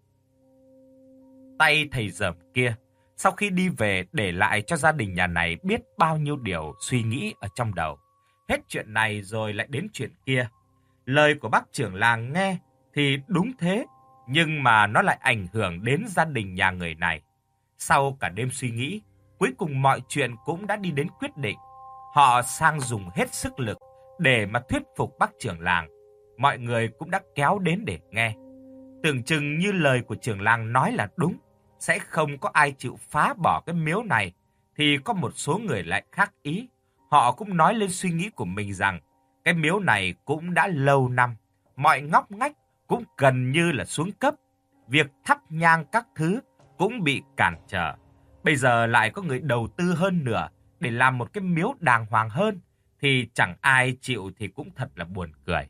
Tay thầy dởm kia, sau khi đi về để lại cho gia đình nhà này biết bao nhiêu điều suy nghĩ ở trong đầu. Hết chuyện này rồi lại đến chuyện kia. Lời của bác trưởng làng nghe thì đúng thế, nhưng mà nó lại ảnh hưởng đến gia đình nhà người này. Sau cả đêm suy nghĩ, cuối cùng mọi chuyện cũng đã đi đến quyết định. Họ sang dùng hết sức lực để mà thuyết phục bác trưởng làng. Mọi người cũng đã kéo đến để nghe. Tưởng chừng như lời của trưởng làng nói là đúng, sẽ không có ai chịu phá bỏ cái miếu này, thì có một số người lại khác ý. Họ cũng nói lên suy nghĩ của mình rằng cái miếu này cũng đã lâu năm, mọi ngóc ngách cũng gần như là xuống cấp. Việc thắp nhang các thứ cũng bị cản trở. Bây giờ lại có người đầu tư hơn nữa để làm một cái miếu đàng hoàng hơn, thì chẳng ai chịu thì cũng thật là buồn cười.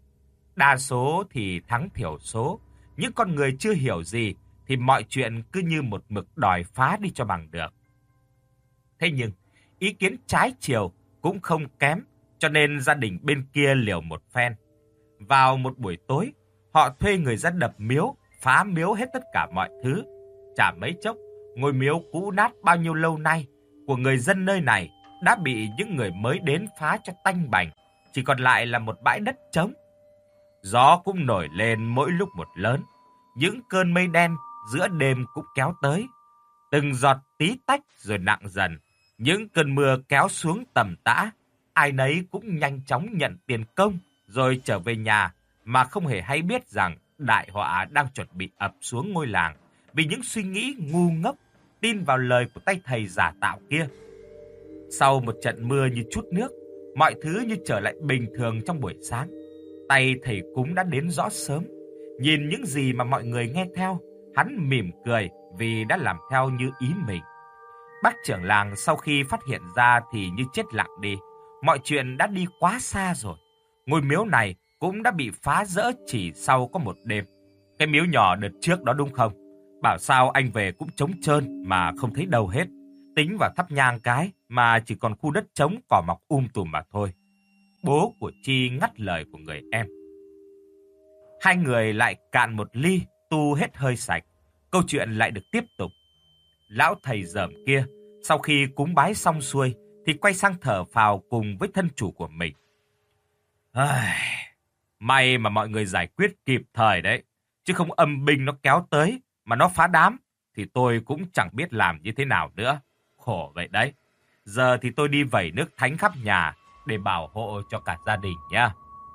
Đa số thì thắng thiểu số, những con người chưa hiểu gì thì mọi chuyện cứ như một mực đòi phá đi cho bằng được. Thế nhưng, ý kiến trái chiều cũng không kém, cho nên gia đình bên kia liều một phen. Vào một buổi tối, họ thuê người ra đập miếu, phá miếu hết tất cả mọi thứ. Chả mấy chốc, ngôi miếu cũ nát bao nhiêu lâu nay của người dân nơi này đã bị những người mới đến phá cho tanh bành, chỉ còn lại là một bãi đất trống. Gió cũng nổi lên mỗi lúc một lớn, những cơn mây đen giữa đêm cũng kéo tới. Từng giọt tí tách rồi nặng dần, những cơn mưa kéo xuống tầm tã. Ai nấy cũng nhanh chóng nhận tiền công rồi trở về nhà mà không hề hay biết rằng đại họa đang chuẩn bị ập xuống ngôi làng vì những suy nghĩ ngu ngốc, tin vào lời của tay thầy giả tạo kia. Sau một trận mưa như trút nước, mọi thứ như trở lại bình thường trong buổi sáng. Tay thầy cúng đã đến rõ sớm. Nhìn những gì mà mọi người nghe theo, hắn mỉm cười vì đã làm theo như ý mình. Bác trưởng làng sau khi phát hiện ra thì như chết lặng đi. Mọi chuyện đã đi quá xa rồi. Ngôi miếu này cũng đã bị phá rỡ chỉ sau có một đêm. Cái miếu nhỏ đợt trước đó đúng không? Bảo sao anh về cũng trống trơn mà không thấy đâu hết. Tính vào thắp nhang cái mà chỉ còn khu đất trống cỏ mọc um tùm mà thôi. Bố của Chi ngắt lời của người em. Hai người lại cạn một ly, tu hết hơi sạch. Câu chuyện lại được tiếp tục. Lão thầy dởm kia, sau khi cúng bái xong xuôi, thì quay sang thở phào cùng với thân chủ của mình. Ai... May mà mọi người giải quyết kịp thời đấy. Chứ không âm binh nó kéo tới, mà nó phá đám, thì tôi cũng chẳng biết làm như thế nào nữa. Khổ vậy đấy. Giờ thì tôi đi vẩy nước thánh khắp nhà để bảo hộ cho cả gia đình nha.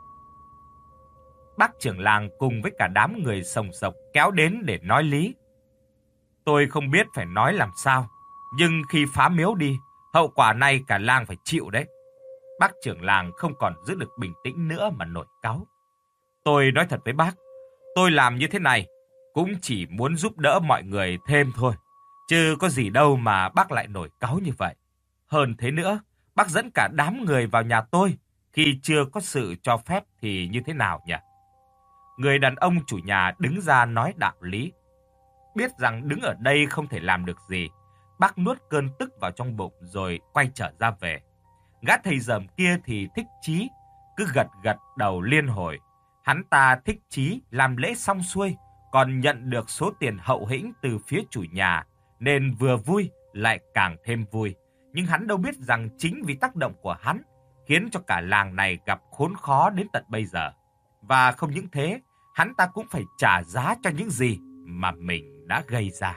Bác trưởng làng cùng với cả đám người sồng sộc kéo đến để nói lý. Tôi không biết phải nói làm sao, nhưng khi phá miếu đi, hậu quả này cả làng phải chịu đấy. Bác trưởng làng không còn giữ được bình tĩnh nữa mà nổi cáu. Tôi nói thật với bác, tôi làm như thế này cũng chỉ muốn giúp đỡ mọi người thêm thôi, chứ có gì đâu mà bác lại nổi cáu như vậy. Hơn thế nữa, bác dẫn cả đám người vào nhà tôi khi chưa có sự cho phép thì như thế nào nhỉ? Người đàn ông chủ nhà đứng ra nói đạo lý. Biết rằng đứng ở đây không thể làm được gì, Bác nuốt cơn tức vào trong bụng rồi quay trở ra về. Gã thầy dởm kia thì thích chí, cứ gật gật đầu liên hồi. Hắn ta thích chí làm lễ xong xuôi, còn nhận được số tiền hậu hĩnh từ phía chủ nhà, nên vừa vui lại càng thêm vui. Nhưng hắn đâu biết rằng chính vì tác động của hắn khiến cho cả làng này gặp khốn khó đến tận bây giờ. Và không những thế, hắn ta cũng phải trả giá cho những gì mà mình đã gây ra.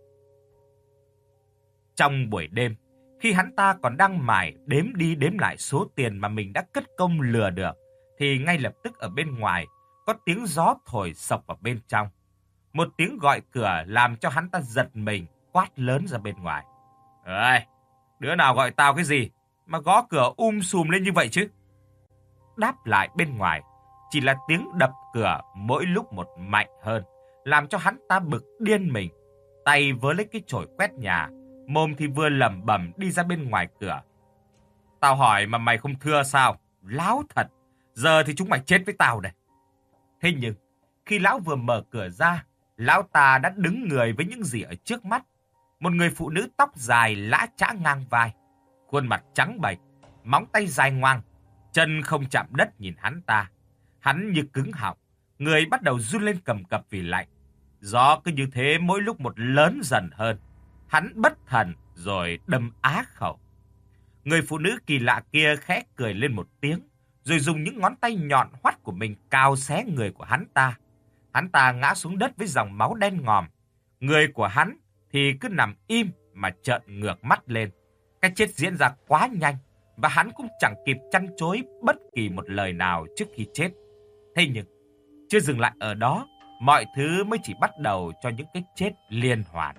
Trong buổi đêm, khi hắn ta còn đang mải đếm đi đếm lại số tiền mà mình đã cất công lừa được, thì ngay lập tức ở bên ngoài có tiếng gió thổi xộc vào bên trong. Một tiếng gọi cửa làm cho hắn ta giật mình, quát lớn ra bên ngoài. Ê, đứa nào gọi tao cái gì mà gõ cửa um sùm lên như vậy chứ? Đáp lại bên ngoài chỉ là tiếng đập cửa mỗi lúc một mạnh hơn, làm cho hắn ta bực điên mình. Tay vớ lấy cái chổi quét nhà, mồm thì vừa lẩm bẩm đi ra bên ngoài cửa. Tao hỏi mà mày không thưa sao? Láo thật, giờ thì chúng mày chết với tao đây. Thế nhưng, khi lão vừa mở cửa ra, lão ta đã đứng người với những gì ở trước mắt. Một người phụ nữ tóc dài lã chã ngang vai, khuôn mặt trắng bệch, móng tay dài ngoằng, chân không chạm đất nhìn hắn ta. Hắn như cứng họng, người bắt đầu run lên cầm cập vì lạnh. Gió cứ như thế mỗi lúc một lớn dần hơn. Hắn bất thần rồi đâm á khẩu. Người phụ nữ kỳ lạ kia khẽ cười lên một tiếng, rồi dùng những ngón tay nhọn hoắt của mình cào xé người của hắn ta. Hắn ta ngã xuống đất với dòng máu đen ngòm. Người của hắn thì cứ nằm im mà trợn ngược mắt lên. Cái chết diễn ra quá nhanh, và hắn cũng chẳng kịp chăn chối bất kỳ một lời nào trước khi chết. Thế nhưng, chưa dừng lại ở đó, mọi thứ mới chỉ bắt đầu cho những cái chết liên hoàn.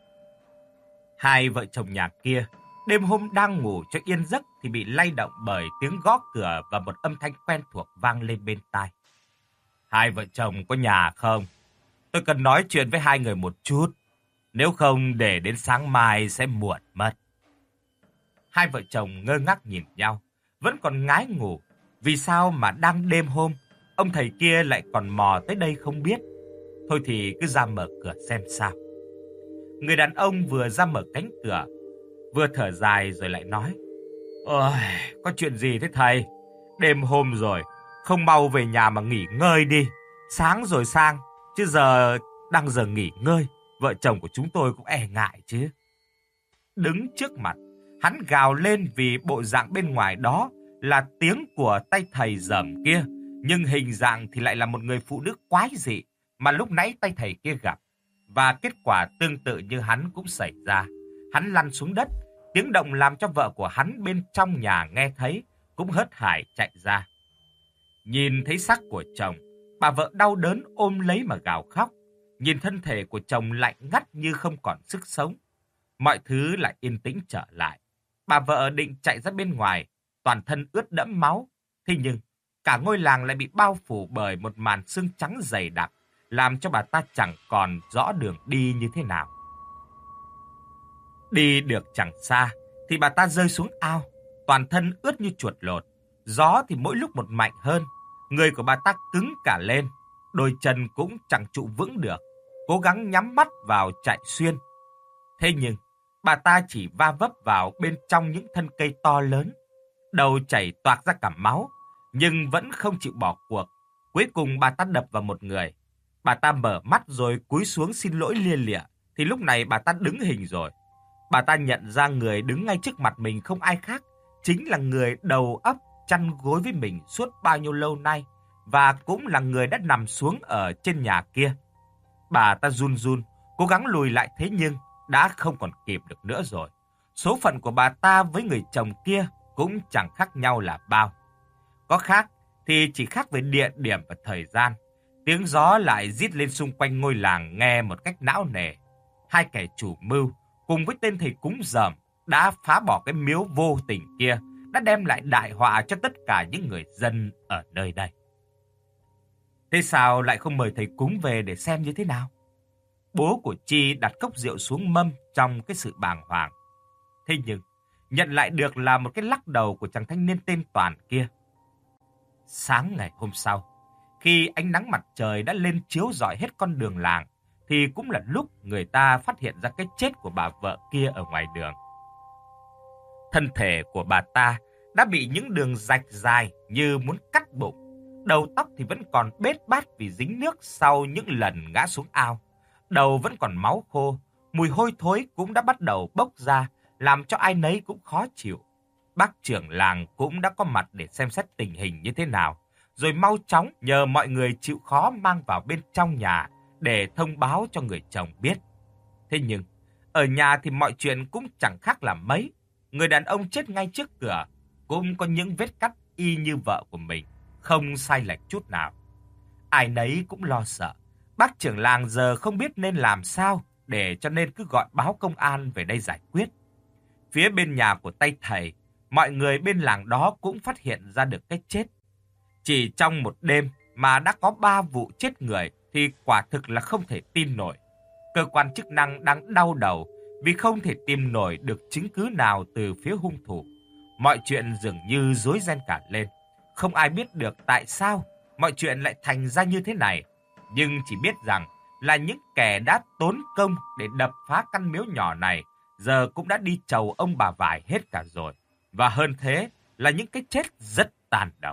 Hai vợ chồng nhà kia, đêm hôm đang ngủ cho yên giấc thì bị lay động bởi tiếng gõ cửa và một âm thanh quen thuộc vang lên bên tai. Hai vợ chồng có nhà không? Tôi cần nói chuyện với hai người một chút. Nếu không để đến sáng mai sẽ muộn mất. Hai vợ chồng ngơ ngác nhìn nhau, vẫn còn ngái ngủ. Vì sao mà đang đêm hôm, ông thầy kia lại còn mò tới đây không biết. Thôi thì cứ ra mở cửa xem sao. Người đàn ông vừa ra mở cánh cửa, vừa thở dài rồi lại nói. Ôi, có chuyện gì thế thầy? Đêm hôm rồi, không mau về nhà mà nghỉ ngơi đi. Sáng rồi sang, chứ giờ đang giờ nghỉ ngơi. Vợ chồng của chúng tôi cũng e ngại chứ. Đứng trước mặt, hắn gào lên vì bộ dạng bên ngoài đó là tiếng của tay thầy dởm kia, nhưng hình dạng thì lại là một người phụ nữ quái dị mà lúc nãy tay thầy kia gặp. Và kết quả tương tự như hắn cũng xảy ra. Hắn lăn xuống đất, tiếng động làm cho vợ của hắn bên trong nhà nghe thấy, cũng hớt hải chạy ra. Nhìn thấy xác của chồng, bà vợ đau đớn ôm lấy mà gào khóc. Nhìn thân thể của chồng lạnh ngắt như không còn sức sống. Mọi thứ lại yên tĩnh trở lại. Bà vợ định chạy ra bên ngoài, toàn thân ướt đẫm máu. Thế nhưng, cả ngôi làng lại bị bao phủ bởi một màn sương trắng dày đặc, làm cho bà ta chẳng còn rõ đường đi như thế nào. Đi được chẳng xa, thì bà ta rơi xuống ao, toàn thân ướt như chuột lột. Gió thì mỗi lúc một mạnh hơn, người của bà ta cứng cả lên, đôi chân cũng chẳng trụ vững được, cố gắng nhắm mắt vào chạy xuyên. Thế nhưng, bà ta chỉ va vấp vào bên trong những thân cây to lớn, đầu chảy toạc ra cả máu, nhưng vẫn không chịu bỏ cuộc. Cuối cùng bà ta đập vào một người. Bà ta mở mắt rồi cúi xuống xin lỗi lia lịa, thì lúc này bà ta đứng hình rồi. Bà ta nhận ra người đứng ngay trước mặt mình không ai khác, chính là người đầu ấp chăn gối với mình suốt bao nhiêu lâu nay, và cũng là người đã nằm xuống ở trên nhà kia. Bà ta run run, cố gắng lùi lại, thế nhưng đã không còn kịp được nữa rồi. Số phận của bà ta với người chồng kia cũng chẳng khác nhau là bao. Có khác thì chỉ khác về địa điểm và thời gian. Tiếng gió lại rít lên xung quanh ngôi làng nghe một cách não nề. Hai kẻ chủ mưu cùng với tên thầy cúng dởm đã phá bỏ cái miếu vô tình kia, đã đem lại đại họa cho tất cả những người dân ở nơi đây. Thế sao lại không mời thầy cúng về để xem như thế nào? Bố của Chi đặt cốc rượu xuống mâm trong cái sự bàng hoàng. Thế nhưng, nhận lại được là một cái lắc đầu của chàng thanh niên tên Toàn kia. Sáng ngày hôm sau, khi ánh nắng mặt trời đã lên chiếu rọi hết con đường làng, thì cũng là lúc người ta phát hiện ra cái chết của bà vợ kia ở ngoài đường. Thân thể của bà ta đã bị những đường rạch dài như muốn cắt bụng. Đầu tóc thì vẫn còn bết bát vì dính nước sau những lần ngã xuống ao. Đầu vẫn còn máu khô, mùi hôi thối cũng đã bắt đầu bốc ra, làm cho ai nấy cũng khó chịu. Bác trưởng làng cũng đã có mặt để xem xét tình hình như thế nào, rồi mau chóng nhờ mọi người chịu khó mang vào bên trong nhà để thông báo cho người chồng biết. Thế nhưng, ở nhà thì mọi chuyện cũng chẳng khác là mấy. Người đàn ông chết ngay trước cửa, cũng có những vết cắt y như vợ của mình, không sai lệch chút nào. Ai nấy cũng lo sợ. Bác trưởng làng giờ không biết nên làm sao, để cho nên cứ gọi báo công an về đây giải quyết. Phía bên nhà của tay thầy, mọi người bên làng đó cũng phát hiện ra được cái chết. Chỉ trong một đêm mà đã có ba vụ chết người thì quả thực là không thể tin nổi. Cơ quan chức năng đang đau đầu vì không thể tìm nổi được chứng cứ nào từ phía hung thủ. Mọi chuyện dường như rối ren cả lên. Không ai biết được tại sao mọi chuyện lại thành ra như thế này. Nhưng chỉ biết rằng là những kẻ đã tốn công để đập phá căn miếu nhỏ này giờ cũng đã đi chầu ông bà vải hết cả rồi. Và hơn thế là những cái chết rất tàn độc.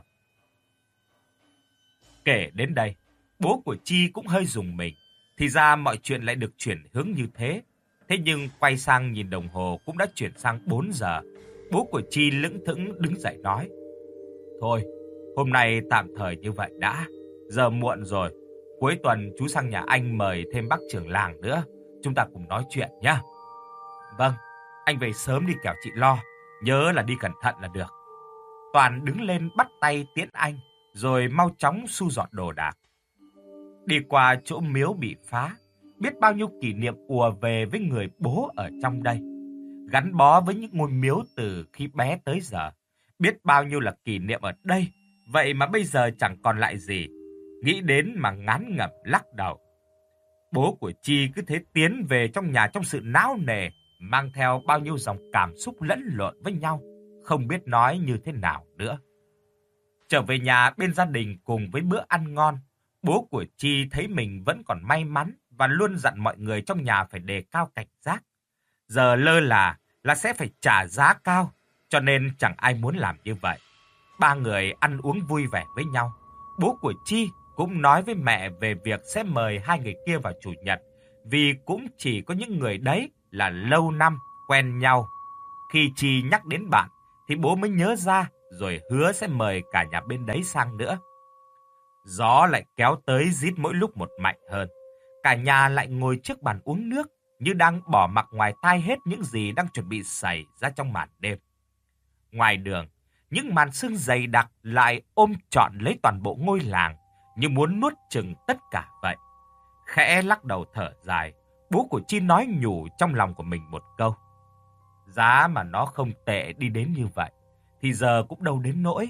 Kể đến đây, bố của Chi cũng hơi rùng mình. Thì ra mọi chuyện lại được chuyển hướng như thế. Thế nhưng quay sang nhìn đồng hồ cũng đã chuyển sang bốn giờ. Bố của Chi lững thững đứng dậy nói: Thôi, hôm nay tạm thời như vậy đã. Giờ muộn rồi. Cuối tuần chú sang nhà anh mời thêm bác trưởng làng nữa. Chúng ta cùng nói chuyện nhá. Vâng, anh về sớm đi kẻo chị lo. Nhớ là đi cẩn thận là được. Toàn đứng lên bắt tay tiễn anh, rồi mau chóng thu dọn đồ đạc. Đi qua chỗ miếu bị phá, biết bao nhiêu kỷ niệm ùa về với người bố ở trong đây. Gắn bó với những ngôi miếu từ khi bé tới giờ. Biết bao nhiêu là kỷ niệm ở đây, vậy mà bây giờ chẳng còn lại gì. Nghĩ đến mà ngán ngẩm lắc đầu. Bố của Chi cứ thế tiến về trong nhà trong sự não nề, mang theo bao nhiêu dòng cảm xúc lẫn lộn với nhau, không biết nói như thế nào nữa. Trở về nhà bên gia đình cùng với bữa ăn ngon, bố của Chi thấy mình vẫn còn may mắn và luôn dặn mọi người trong nhà phải đề cao cảnh giác. Giờ lơ là là sẽ phải trả giá cao, cho nên chẳng ai muốn làm như vậy. Ba người ăn uống vui vẻ với nhau. Bố của Chi cũng nói với mẹ về việc sẽ mời hai người kia vào chủ nhật, vì cũng chỉ có những người đấy là lâu năm quen nhau. Khi Chi nhắc đến bạn thì bố mới nhớ ra, rồi hứa sẽ mời cả nhà bên đấy sang nữa. Gió lại kéo tới rít mỗi lúc một mạnh hơn. Cả nhà lại ngồi trước bàn uống nước, như đang bỏ mặc ngoài tai hết những gì đang chuẩn bị xảy ra trong màn đêm. Ngoài đường, những màn sương dày đặc lại ôm trọn lấy toàn bộ ngôi làng, như muốn nuốt chửng tất cả vậy. Khẽ lắc đầu thở dài, bố của Chi nói nhủ trong lòng của mình một câu: Giá mà nó không tệ đi đến như vậy, thì giờ cũng đâu đến nỗi.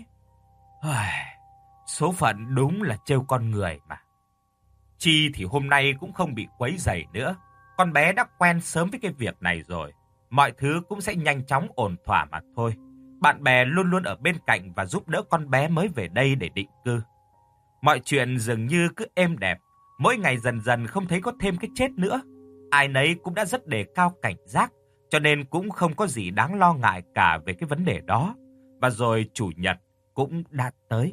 Số phận đúng là trêu con người mà. Chi thì hôm nay cũng không bị quấy rầy nữa. Con bé đã quen sớm với cái việc này rồi. Mọi thứ cũng sẽ nhanh chóng ổn thỏa mà thôi. Bạn bè luôn luôn ở bên cạnh và giúp đỡ con bé mới về đây để định cư. Mọi chuyện dường như cứ êm đẹp. Mỗi ngày dần dần không thấy có thêm cái chết nữa. Ai nấy cũng đã rất đề cao cảnh giác, cho nên cũng không có gì đáng lo ngại cả về cái vấn đề đó. Và rồi chủ nhật cũng đã tới.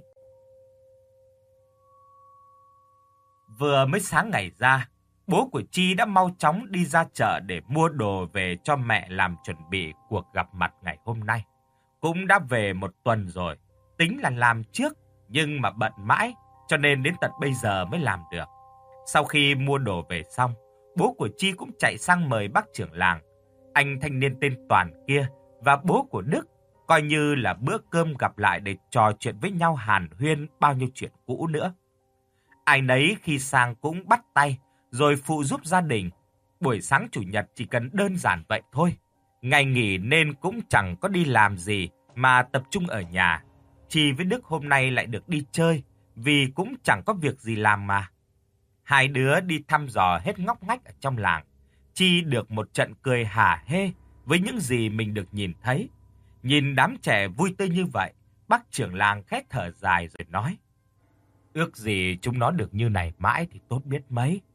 Vừa mới sáng ngày ra, bố của Chi đã mau chóng đi ra chợ để mua đồ về cho mẹ làm chuẩn bị cuộc gặp mặt ngày hôm nay. Cũng đã về một tuần rồi, tính là làm trước, nhưng mà bận mãi, cho nên đến tận bây giờ mới làm được. Sau khi mua đồ về xong, bố của Chi cũng chạy sang mời bác trưởng làng, anh thanh niên tên Toàn kia và bố của Đức, coi như là bữa cơm gặp lại để trò chuyện với nhau hàn huyên bao nhiêu chuyện cũ nữa. Ai nấy khi sang cũng bắt tay, rồi phụ giúp gia đình. Buổi sáng chủ nhật chỉ cần đơn giản vậy thôi. Ngày nghỉ nên cũng chẳng có đi làm gì mà tập trung ở nhà. Chi với Đức hôm nay lại được đi chơi, vì cũng chẳng có việc gì làm mà. Hai đứa đi thăm dò hết ngóc ngách ở trong làng. Chi được một trận cười hả hê với những gì mình được nhìn thấy. Nhìn đám trẻ vui tươi như vậy, bác trưởng làng khẽ thở dài rồi nói: Ước gì chúng nó được như này mãi thì tốt biết mấy.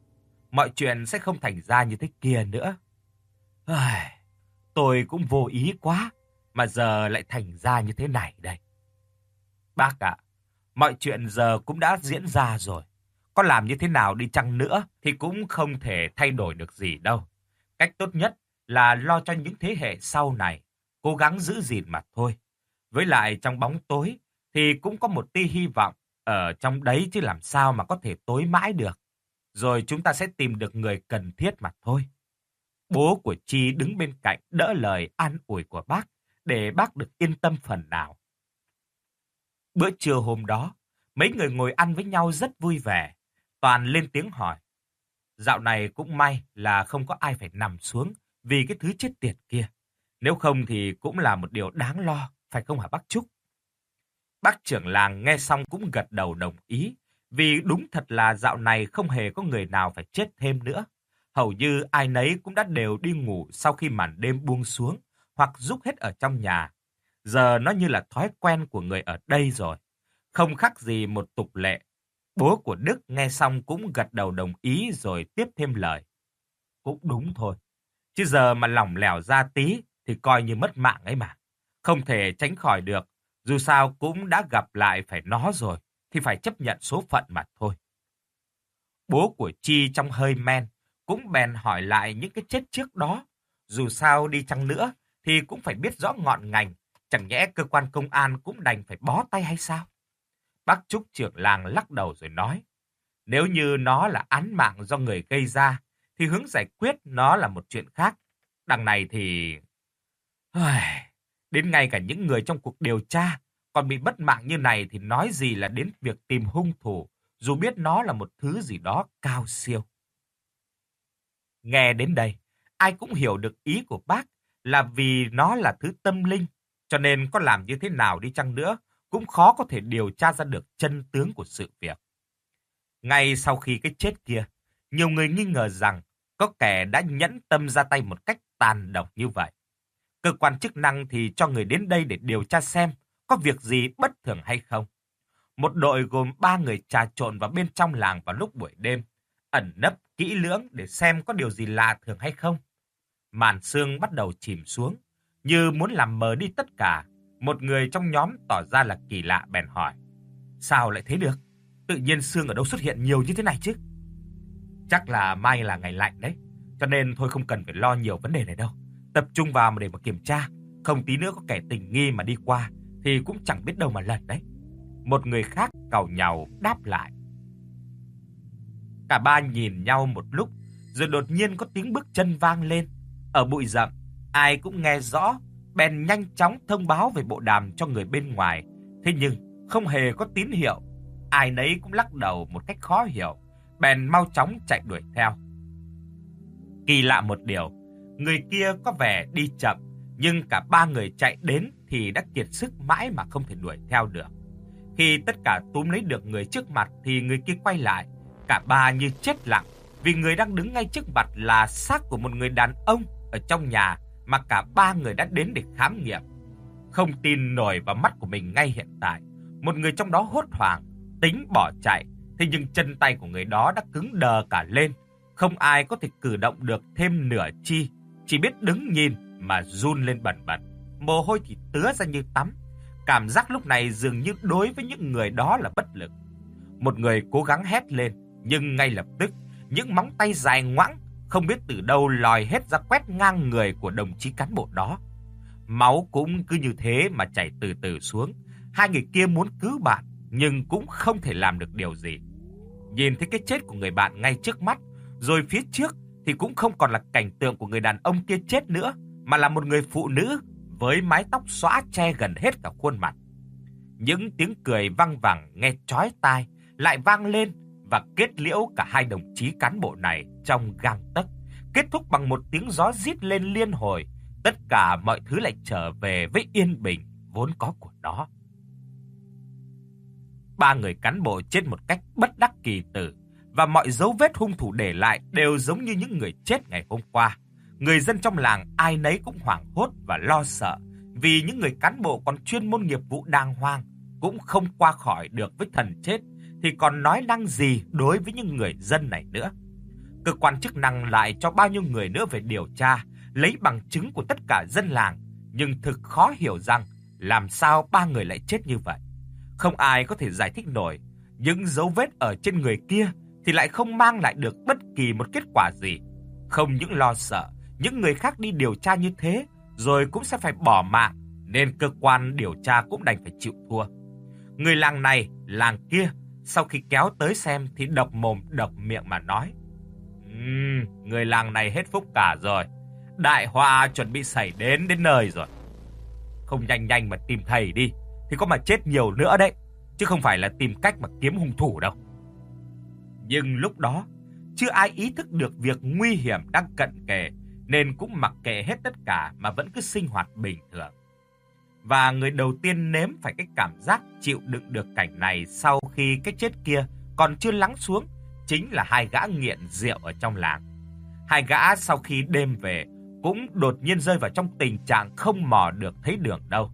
mọi chuyện sẽ không thành ra như thế kia nữa. Ai, tôi cũng vô ý quá, mà giờ lại thành ra như thế này đây. Bác ạ, mọi chuyện giờ cũng đã diễn ra rồi. Có làm như thế nào đi chăng nữa thì cũng không thể thay đổi được gì đâu. Cách tốt nhất là lo cho những thế hệ sau này, cố gắng giữ gìn mà thôi. Với lại trong bóng tối thì cũng có một tia hy vọng ở trong đấy chứ làm sao mà có thể tối mãi được. Rồi chúng ta sẽ tìm được người cần thiết mà thôi. Bố của Chi đứng bên cạnh đỡ lời an ủi của bác để bác được yên tâm phần nào. Bữa trưa hôm đó, mấy người ngồi ăn với nhau rất vui vẻ. Toàn lên tiếng hỏi. Dạo này cũng may là không có ai phải nằm xuống vì cái thứ chết tiệt kia. Nếu không thì cũng là một điều đáng lo, phải không hả bác Trúc? Bác trưởng làng nghe xong cũng gật đầu đồng ý, vì đúng thật là dạo này không hề có người nào phải chết thêm nữa. Hầu như ai nấy cũng đã đều đi ngủ sau khi màn đêm buông xuống, hoặc rúc hết ở trong nhà. Giờ nó như là thói quen của người ở đây rồi, không khác gì một tục lệ. Bố của Đức nghe xong cũng gật đầu đồng ý rồi tiếp thêm lời. Cũng đúng thôi, chứ giờ mà lỏng lẻo ra tí thì coi như mất mạng ấy mà. Không thể tránh khỏi được, dù sao cũng đã gặp lại phải nó rồi, thì phải chấp nhận số phận mà thôi. Bố của Chi trong hơi men cũng bèn hỏi lại những cái chết trước đó. Dù sao đi chăng nữa thì cũng phải biết rõ ngọn ngành, chẳng nhẽ cơ quan công an cũng đành phải bó tay hay sao? Bác Trúc trưởng làng lắc đầu rồi nói, nếu như nó là án mạng do người gây ra, thì hướng giải quyết nó là một chuyện khác. Đằng này thì... Đến ngay cả những người trong cuộc điều tra còn bị mất mạng như này thì nói gì là đến việc tìm hung thủ, dù biết nó là một thứ gì đó cao siêu. Nghe đến đây, ai cũng hiểu được ý của bác là vì nó là thứ tâm linh, cho nên có làm như thế nào đi chăng nữa cũng khó có thể điều tra ra được chân tướng của sự việc. Ngay sau khi cái chết kia, nhiều người nghi ngờ rằng có kẻ đã nhẫn tâm ra tay một cách tàn độc như vậy. Cơ quan chức năng thì cho người đến đây để điều tra xem có việc gì bất thường hay không. Một đội gồm ba người trà trộn vào bên trong làng vào lúc buổi đêm, ẩn nấp kỹ lưỡng để xem có điều gì lạ thường hay không. Màn sương bắt đầu chìm xuống, như muốn làm mờ đi tất cả. Một người trong nhóm tỏ ra là kỳ lạ bèn hỏi. Sao lại thế được? Tự nhiên sương ở đâu xuất hiện nhiều như thế này chứ? Chắc là mai là ngày lạnh đấy, cho nên thôi không cần phải lo nhiều vấn đề này đâu. Tập trung vào để mà kiểm tra, không tí nữa có kẻ tình nghi mà đi qua thì cũng chẳng biết đâu mà lần đấy. Một người khác càu nhàu đáp lại. Cả ba nhìn nhau một lúc, rồi đột nhiên có tiếng bước chân vang lên. Ở bụi rậm, ai cũng nghe rõ, bèn nhanh chóng thông báo về bộ đàm cho người bên ngoài. Thế nhưng không hề có tín hiệu. Ai nấy cũng lắc đầu một cách khó hiểu, bèn mau chóng chạy đuổi theo. Kỳ lạ một điều, người kia có vẻ đi chậm, nhưng cả ba người chạy đến thì đã kiệt sức mãi mà không thể đuổi theo được. Khi tất cả túm lấy được người trước mặt thì người kia quay lại, cả ba như chết lặng, vì người đang đứng ngay trước mặt là xác của một người đàn ông ở trong nhà mà cả ba người đã đến để khám nghiệm. Không tin nổi vào mắt của mình ngay hiện tại, một người trong đó hốt hoảng, tính bỏ chạy, thế nhưng chân tay của người đó đã cứng đờ cả lên, không ai có thể cử động được thêm nửa chi, chỉ biết đứng nhìn mà run lên bần bật, mồ hôi thì tứa ra như tắm. Cảm giác lúc này dường như đối với những người đó là bất lực. Một người cố gắng hét lên, nhưng ngay lập tức, những móng tay dài ngoãng không biết từ đâu lòi hết ra quét ngang người của đồng chí cán bộ đó. Máu cũng cứ như thế mà chảy từ từ xuống. Hai người kia muốn cứu bạn, nhưng cũng không thể làm được điều gì. Nhìn thấy cái chết của người bạn ngay trước mắt, rồi phía trước thì cũng không còn là cảnh tượng của người đàn ông kia chết nữa, mà là một người phụ nữ với mái tóc xõa che gần hết cả khuôn mặt. Những tiếng cười văng vẳng nghe chói tai lại vang lên và kết liễu cả hai đồng chí cán bộ này trong gang tấc, kết thúc bằng một tiếng gió rít lên liên hồi. Tất cả mọi thứ lại trở về với yên bình vốn có của nó. Ba người cán bộ chết một cách bất đắc kỳ tử, và mọi dấu vết hung thủ để lại đều giống như những người chết ngày hôm qua. Người dân trong làng ai nấy cũng hoảng hốt và lo sợ, vì những người cán bộ còn chuyên môn nghiệp vụ đàng hoàng cũng không qua khỏi được với thần chết, thì còn nói năng gì đối với những người dân này nữa. Cơ quan chức năng lại cho bao nhiêu người nữa về điều tra, lấy bằng chứng của tất cả dân làng, nhưng thực khó hiểu rằng làm sao ba người lại chết như vậy. Không ai có thể giải thích nổi, những dấu vết ở trên người kia thì lại không mang lại được bất kỳ một kết quả gì. Không những lo sợ những người khác đi điều tra như thế rồi cũng sẽ phải bỏ mạng, nên cơ quan điều tra cũng đành phải chịu thua. Người làng này, làng kia sau khi kéo tới xem thì độc mồm độc miệng mà nói: Ừm, người làng này hết phúc cả rồi. Đại họa chuẩn bị xảy đến đến nơi rồi. Không nhanh nhanh mà tìm thầy đi thì có mà chết nhiều nữa đấy, chứ không phải là tìm cách mà kiếm hung thủ đâu. Nhưng lúc đó chưa ai ý thức được việc nguy hiểm đang cận kề, nên cũng mặc kệ hết tất cả mà vẫn cứ sinh hoạt bình thường. Và người đầu tiên nếm phải cái cảm giác chịu đựng được cảnh này sau khi cái chết kia còn chưa lắng xuống chính là hai gã nghiện rượu ở trong làng. Hai gã sau khi đêm về cũng đột nhiên rơi vào trong tình trạng không mò được thấy đường đâu.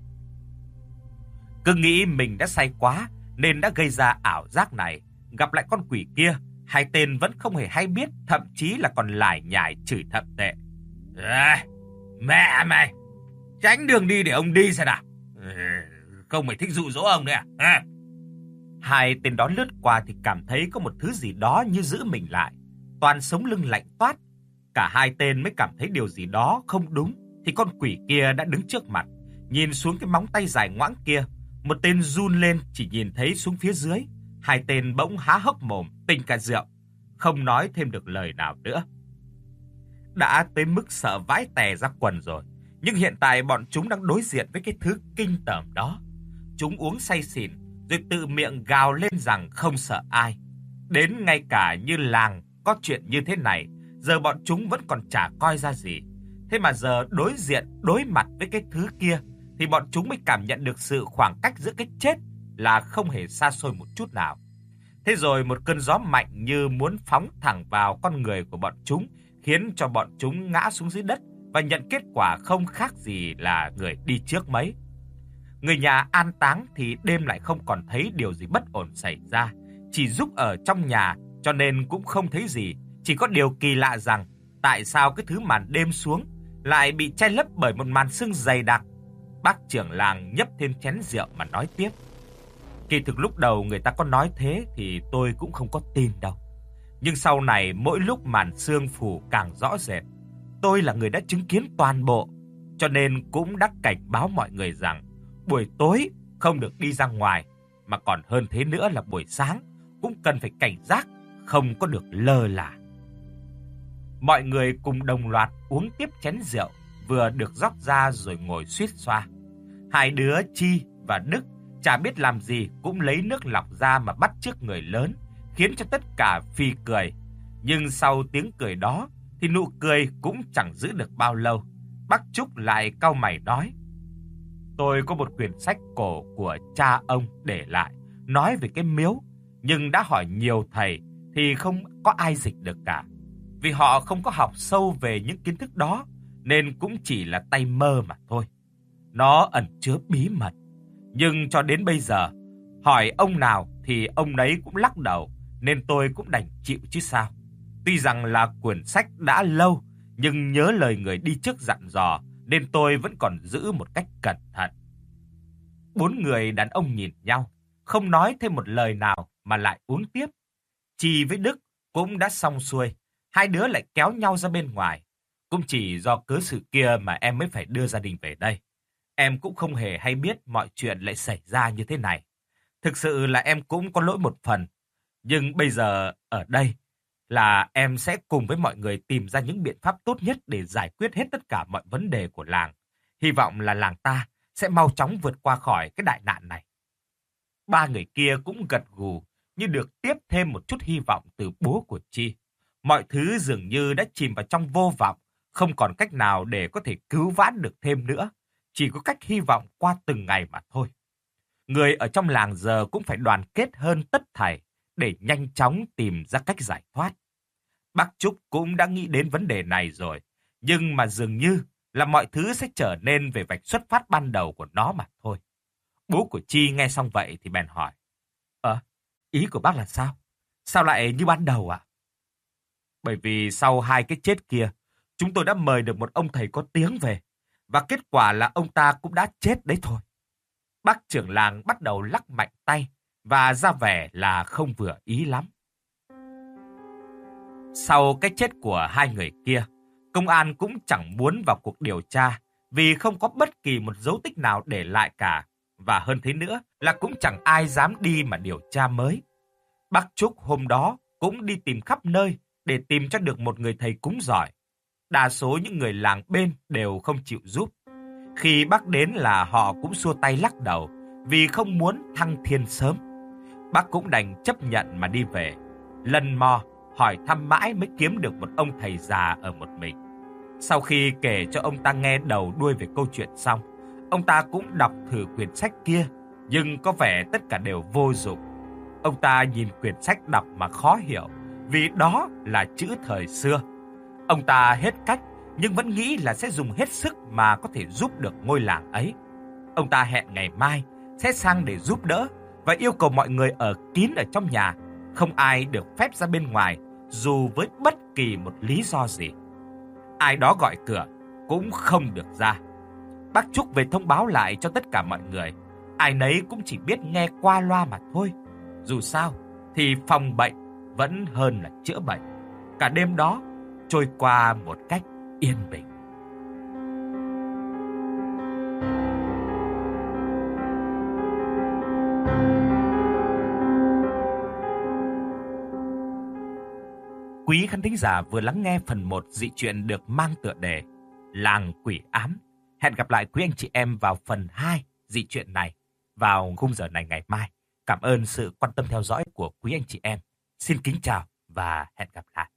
Cứ nghĩ mình đã say quá nên đã gây ra ảo giác này. Gặp lại con quỷ kia, hai tên vẫn không hề hay biết, thậm chí là còn lải nhải chửi thậm tệ. À, mẹ mày, tránh đường đi để ông đi xem nào. Không mày thích dụ dỗ ông đấy à? à? Hai tên đó lướt qua thì cảm thấy có một thứ gì đó như giữ mình lại. Toàn sống lưng lạnh toát. Cả hai tên mới cảm thấy điều gì đó không đúng thì con quỷ kia đã đứng trước mặt, nhìn xuống cái móng tay dài ngoãng kia. Một tên run lên chỉ nhìn thấy xuống phía dưới. Hai tên bỗng há hốc mồm, tỉnh cả rượu, không nói thêm được lời nào nữa. Đã tới mức sợ vãi tè ra quần rồi, nhưng hiện tại bọn chúng đang đối diện với cái thứ kinh tởm đó. Chúng uống say xỉn rồi tự miệng gào lên rằng không sợ ai. Đến ngay cả như làng có chuyện như thế này, giờ bọn chúng vẫn còn chả coi ra gì. Thế mà giờ đối diện, đối mặt với cái thứ kia thì bọn chúng mới cảm nhận được sự khoảng cách giữa cái chết là không hề xa xôi một chút nào. Thế rồi một cơn gió mạnh như muốn phóng thẳng vào con người của bọn chúng, khiến cho bọn chúng ngã xuống dưới đất và nhận kết quả không khác gì là người đi trước mấy. Người nhà an táng thì đêm lại không còn thấy điều gì bất ổn xảy ra, chỉ giúp ở trong nhà cho nên cũng không thấy gì. Chỉ có điều kỳ lạ rằng tại sao cái thứ màn đêm xuống lại bị che lấp bởi một màn sương dày đặc. Bác trưởng làng nhấp thêm chén rượu mà nói tiếp: Kỳ thực lúc đầu người ta có nói thế thì tôi cũng không có tin đâu. Nhưng sau này mỗi lúc màn sương phủ càng rõ rệt, tôi là người đã chứng kiến toàn bộ, cho nên cũng đã cảnh báo mọi người rằng buổi tối không được đi ra ngoài, mà còn hơn thế nữa là buổi sáng cũng cần phải cảnh giác, không có được lơ là. Mọi người cùng đồng loạt uống tiếp chén rượu vừa được rót ra rồi ngồi suýt xoa. Hai đứa Chi và Đức chả biết làm gì cũng lấy nước lọc ra mà bắt chước người lớn, khiến cho tất cả phì cười. Nhưng sau tiếng cười đó thì nụ cười cũng chẳng giữ được bao lâu. Bác Trúc lại cau mày nói: Tôi có một quyển sách cổ của cha ông để lại, nói về cái miếu, nhưng đã hỏi nhiều thầy thì không có ai dịch được cả. Vì họ không có học sâu về những kiến thức đó, nên cũng chỉ là tay mơ mà thôi. Nó ẩn chứa bí mật, nhưng cho đến bây giờ, hỏi ông nào thì ông ấy cũng lắc đầu, nên tôi cũng đành chịu chứ sao. Tuy rằng là quyển sách đã lâu, nhưng nhớ lời người đi trước dặn dò, nên tôi vẫn còn giữ một cách cẩn thận. Bốn người đàn ông nhìn nhau, không nói thêm một lời nào mà lại uống tiếp. Chi với Đức cũng đã xong xuôi, hai đứa lại kéo nhau ra bên ngoài. Cũng chỉ do cớ sự kia mà em mới phải đưa gia đình về đây. Em cũng không hề hay biết mọi chuyện lại xảy ra như thế này. Thực sự là em cũng có lỗi một phần. Nhưng bây giờ ở đây là em sẽ cùng với mọi người tìm ra những biện pháp tốt nhất để giải quyết hết tất cả mọi vấn đề của làng. Hy vọng là làng ta sẽ mau chóng vượt qua khỏi cái đại nạn này. Ba người kia cũng gật gù như được tiếp thêm một chút hy vọng từ bố của Chi. Mọi thứ dường như đã chìm vào trong vô vọng, không còn cách nào để có thể cứu vãn được thêm nữa. Chỉ có cách hy vọng qua từng ngày mà thôi. Người ở trong làng giờ cũng phải đoàn kết hơn tất thảy để nhanh chóng tìm ra cách giải thoát. Bác Trúc cũng đã nghĩ đến vấn đề này rồi, nhưng mà dường như là mọi thứ sẽ trở nên về vạch xuất phát ban đầu của nó mà thôi. Bố của Chi nghe xong vậy thì bèn hỏi: Ờ, ý của bác là sao? Sao lại như ban đầu ạ? Bởi vì sau hai cái chết kia, chúng tôi đã mời được một ông thầy có tiếng về. Và kết quả là ông ta cũng đã chết đấy thôi. Bác trưởng làng bắt đầu lắc mạnh tay và ra vẻ là không vừa ý lắm. Sau cái chết của hai người kia, công an cũng chẳng muốn vào cuộc điều tra vì không có bất kỳ một dấu tích nào để lại cả. Và hơn thế nữa là cũng chẳng ai dám đi mà điều tra mới. Bác Trúc hôm đó cũng đi tìm khắp nơi để tìm cho được một người thầy cúng giỏi. Đa số những người làng bên đều không chịu giúp. Khi bác đến là họ cũng xua tay lắc đầu vì không muốn thăng thiên sớm. Bác cũng đành chấp nhận mà đi về. Lần mò hỏi thăm mãi mới kiếm được một ông thầy già ở một mình. Sau khi kể cho ông ta nghe đầu đuôi về câu chuyện xong, ông ta cũng đọc thử quyển sách kia, nhưng có vẻ tất cả đều vô dụng. Ông ta nhìn quyển sách đọc mà khó hiểu, vì đó là chữ thời xưa. Ông ta hết cách, nhưng vẫn nghĩ là sẽ dùng hết sức mà có thể giúp được ngôi làng ấy. Ông ta hẹn ngày mai sẽ sang để giúp đỡ và yêu cầu mọi người ở kín ở trong nhà, không ai được phép ra bên ngoài, dù với bất kỳ một lý do gì. Ai đó gọi cửa cũng không được ra. Bác Trúc về thông báo lại cho tất cả mọi người. Ai nấy cũng chỉ biết nghe qua loa mà thôi. Dù sao thì phòng bệnh vẫn hơn là chữa bệnh. Cả đêm đó trôi qua một cách yên bình. Quý khán thính giả vừa lắng nghe phần một dị truyện được mang tựa đề Làng Quỷ Ám. Hẹn gặp lại quý anh chị em vào phần hai dị truyện này vào khung giờ này ngày mai. Cảm ơn sự quan tâm theo dõi của quý anh chị em. Xin kính chào và hẹn gặp lại.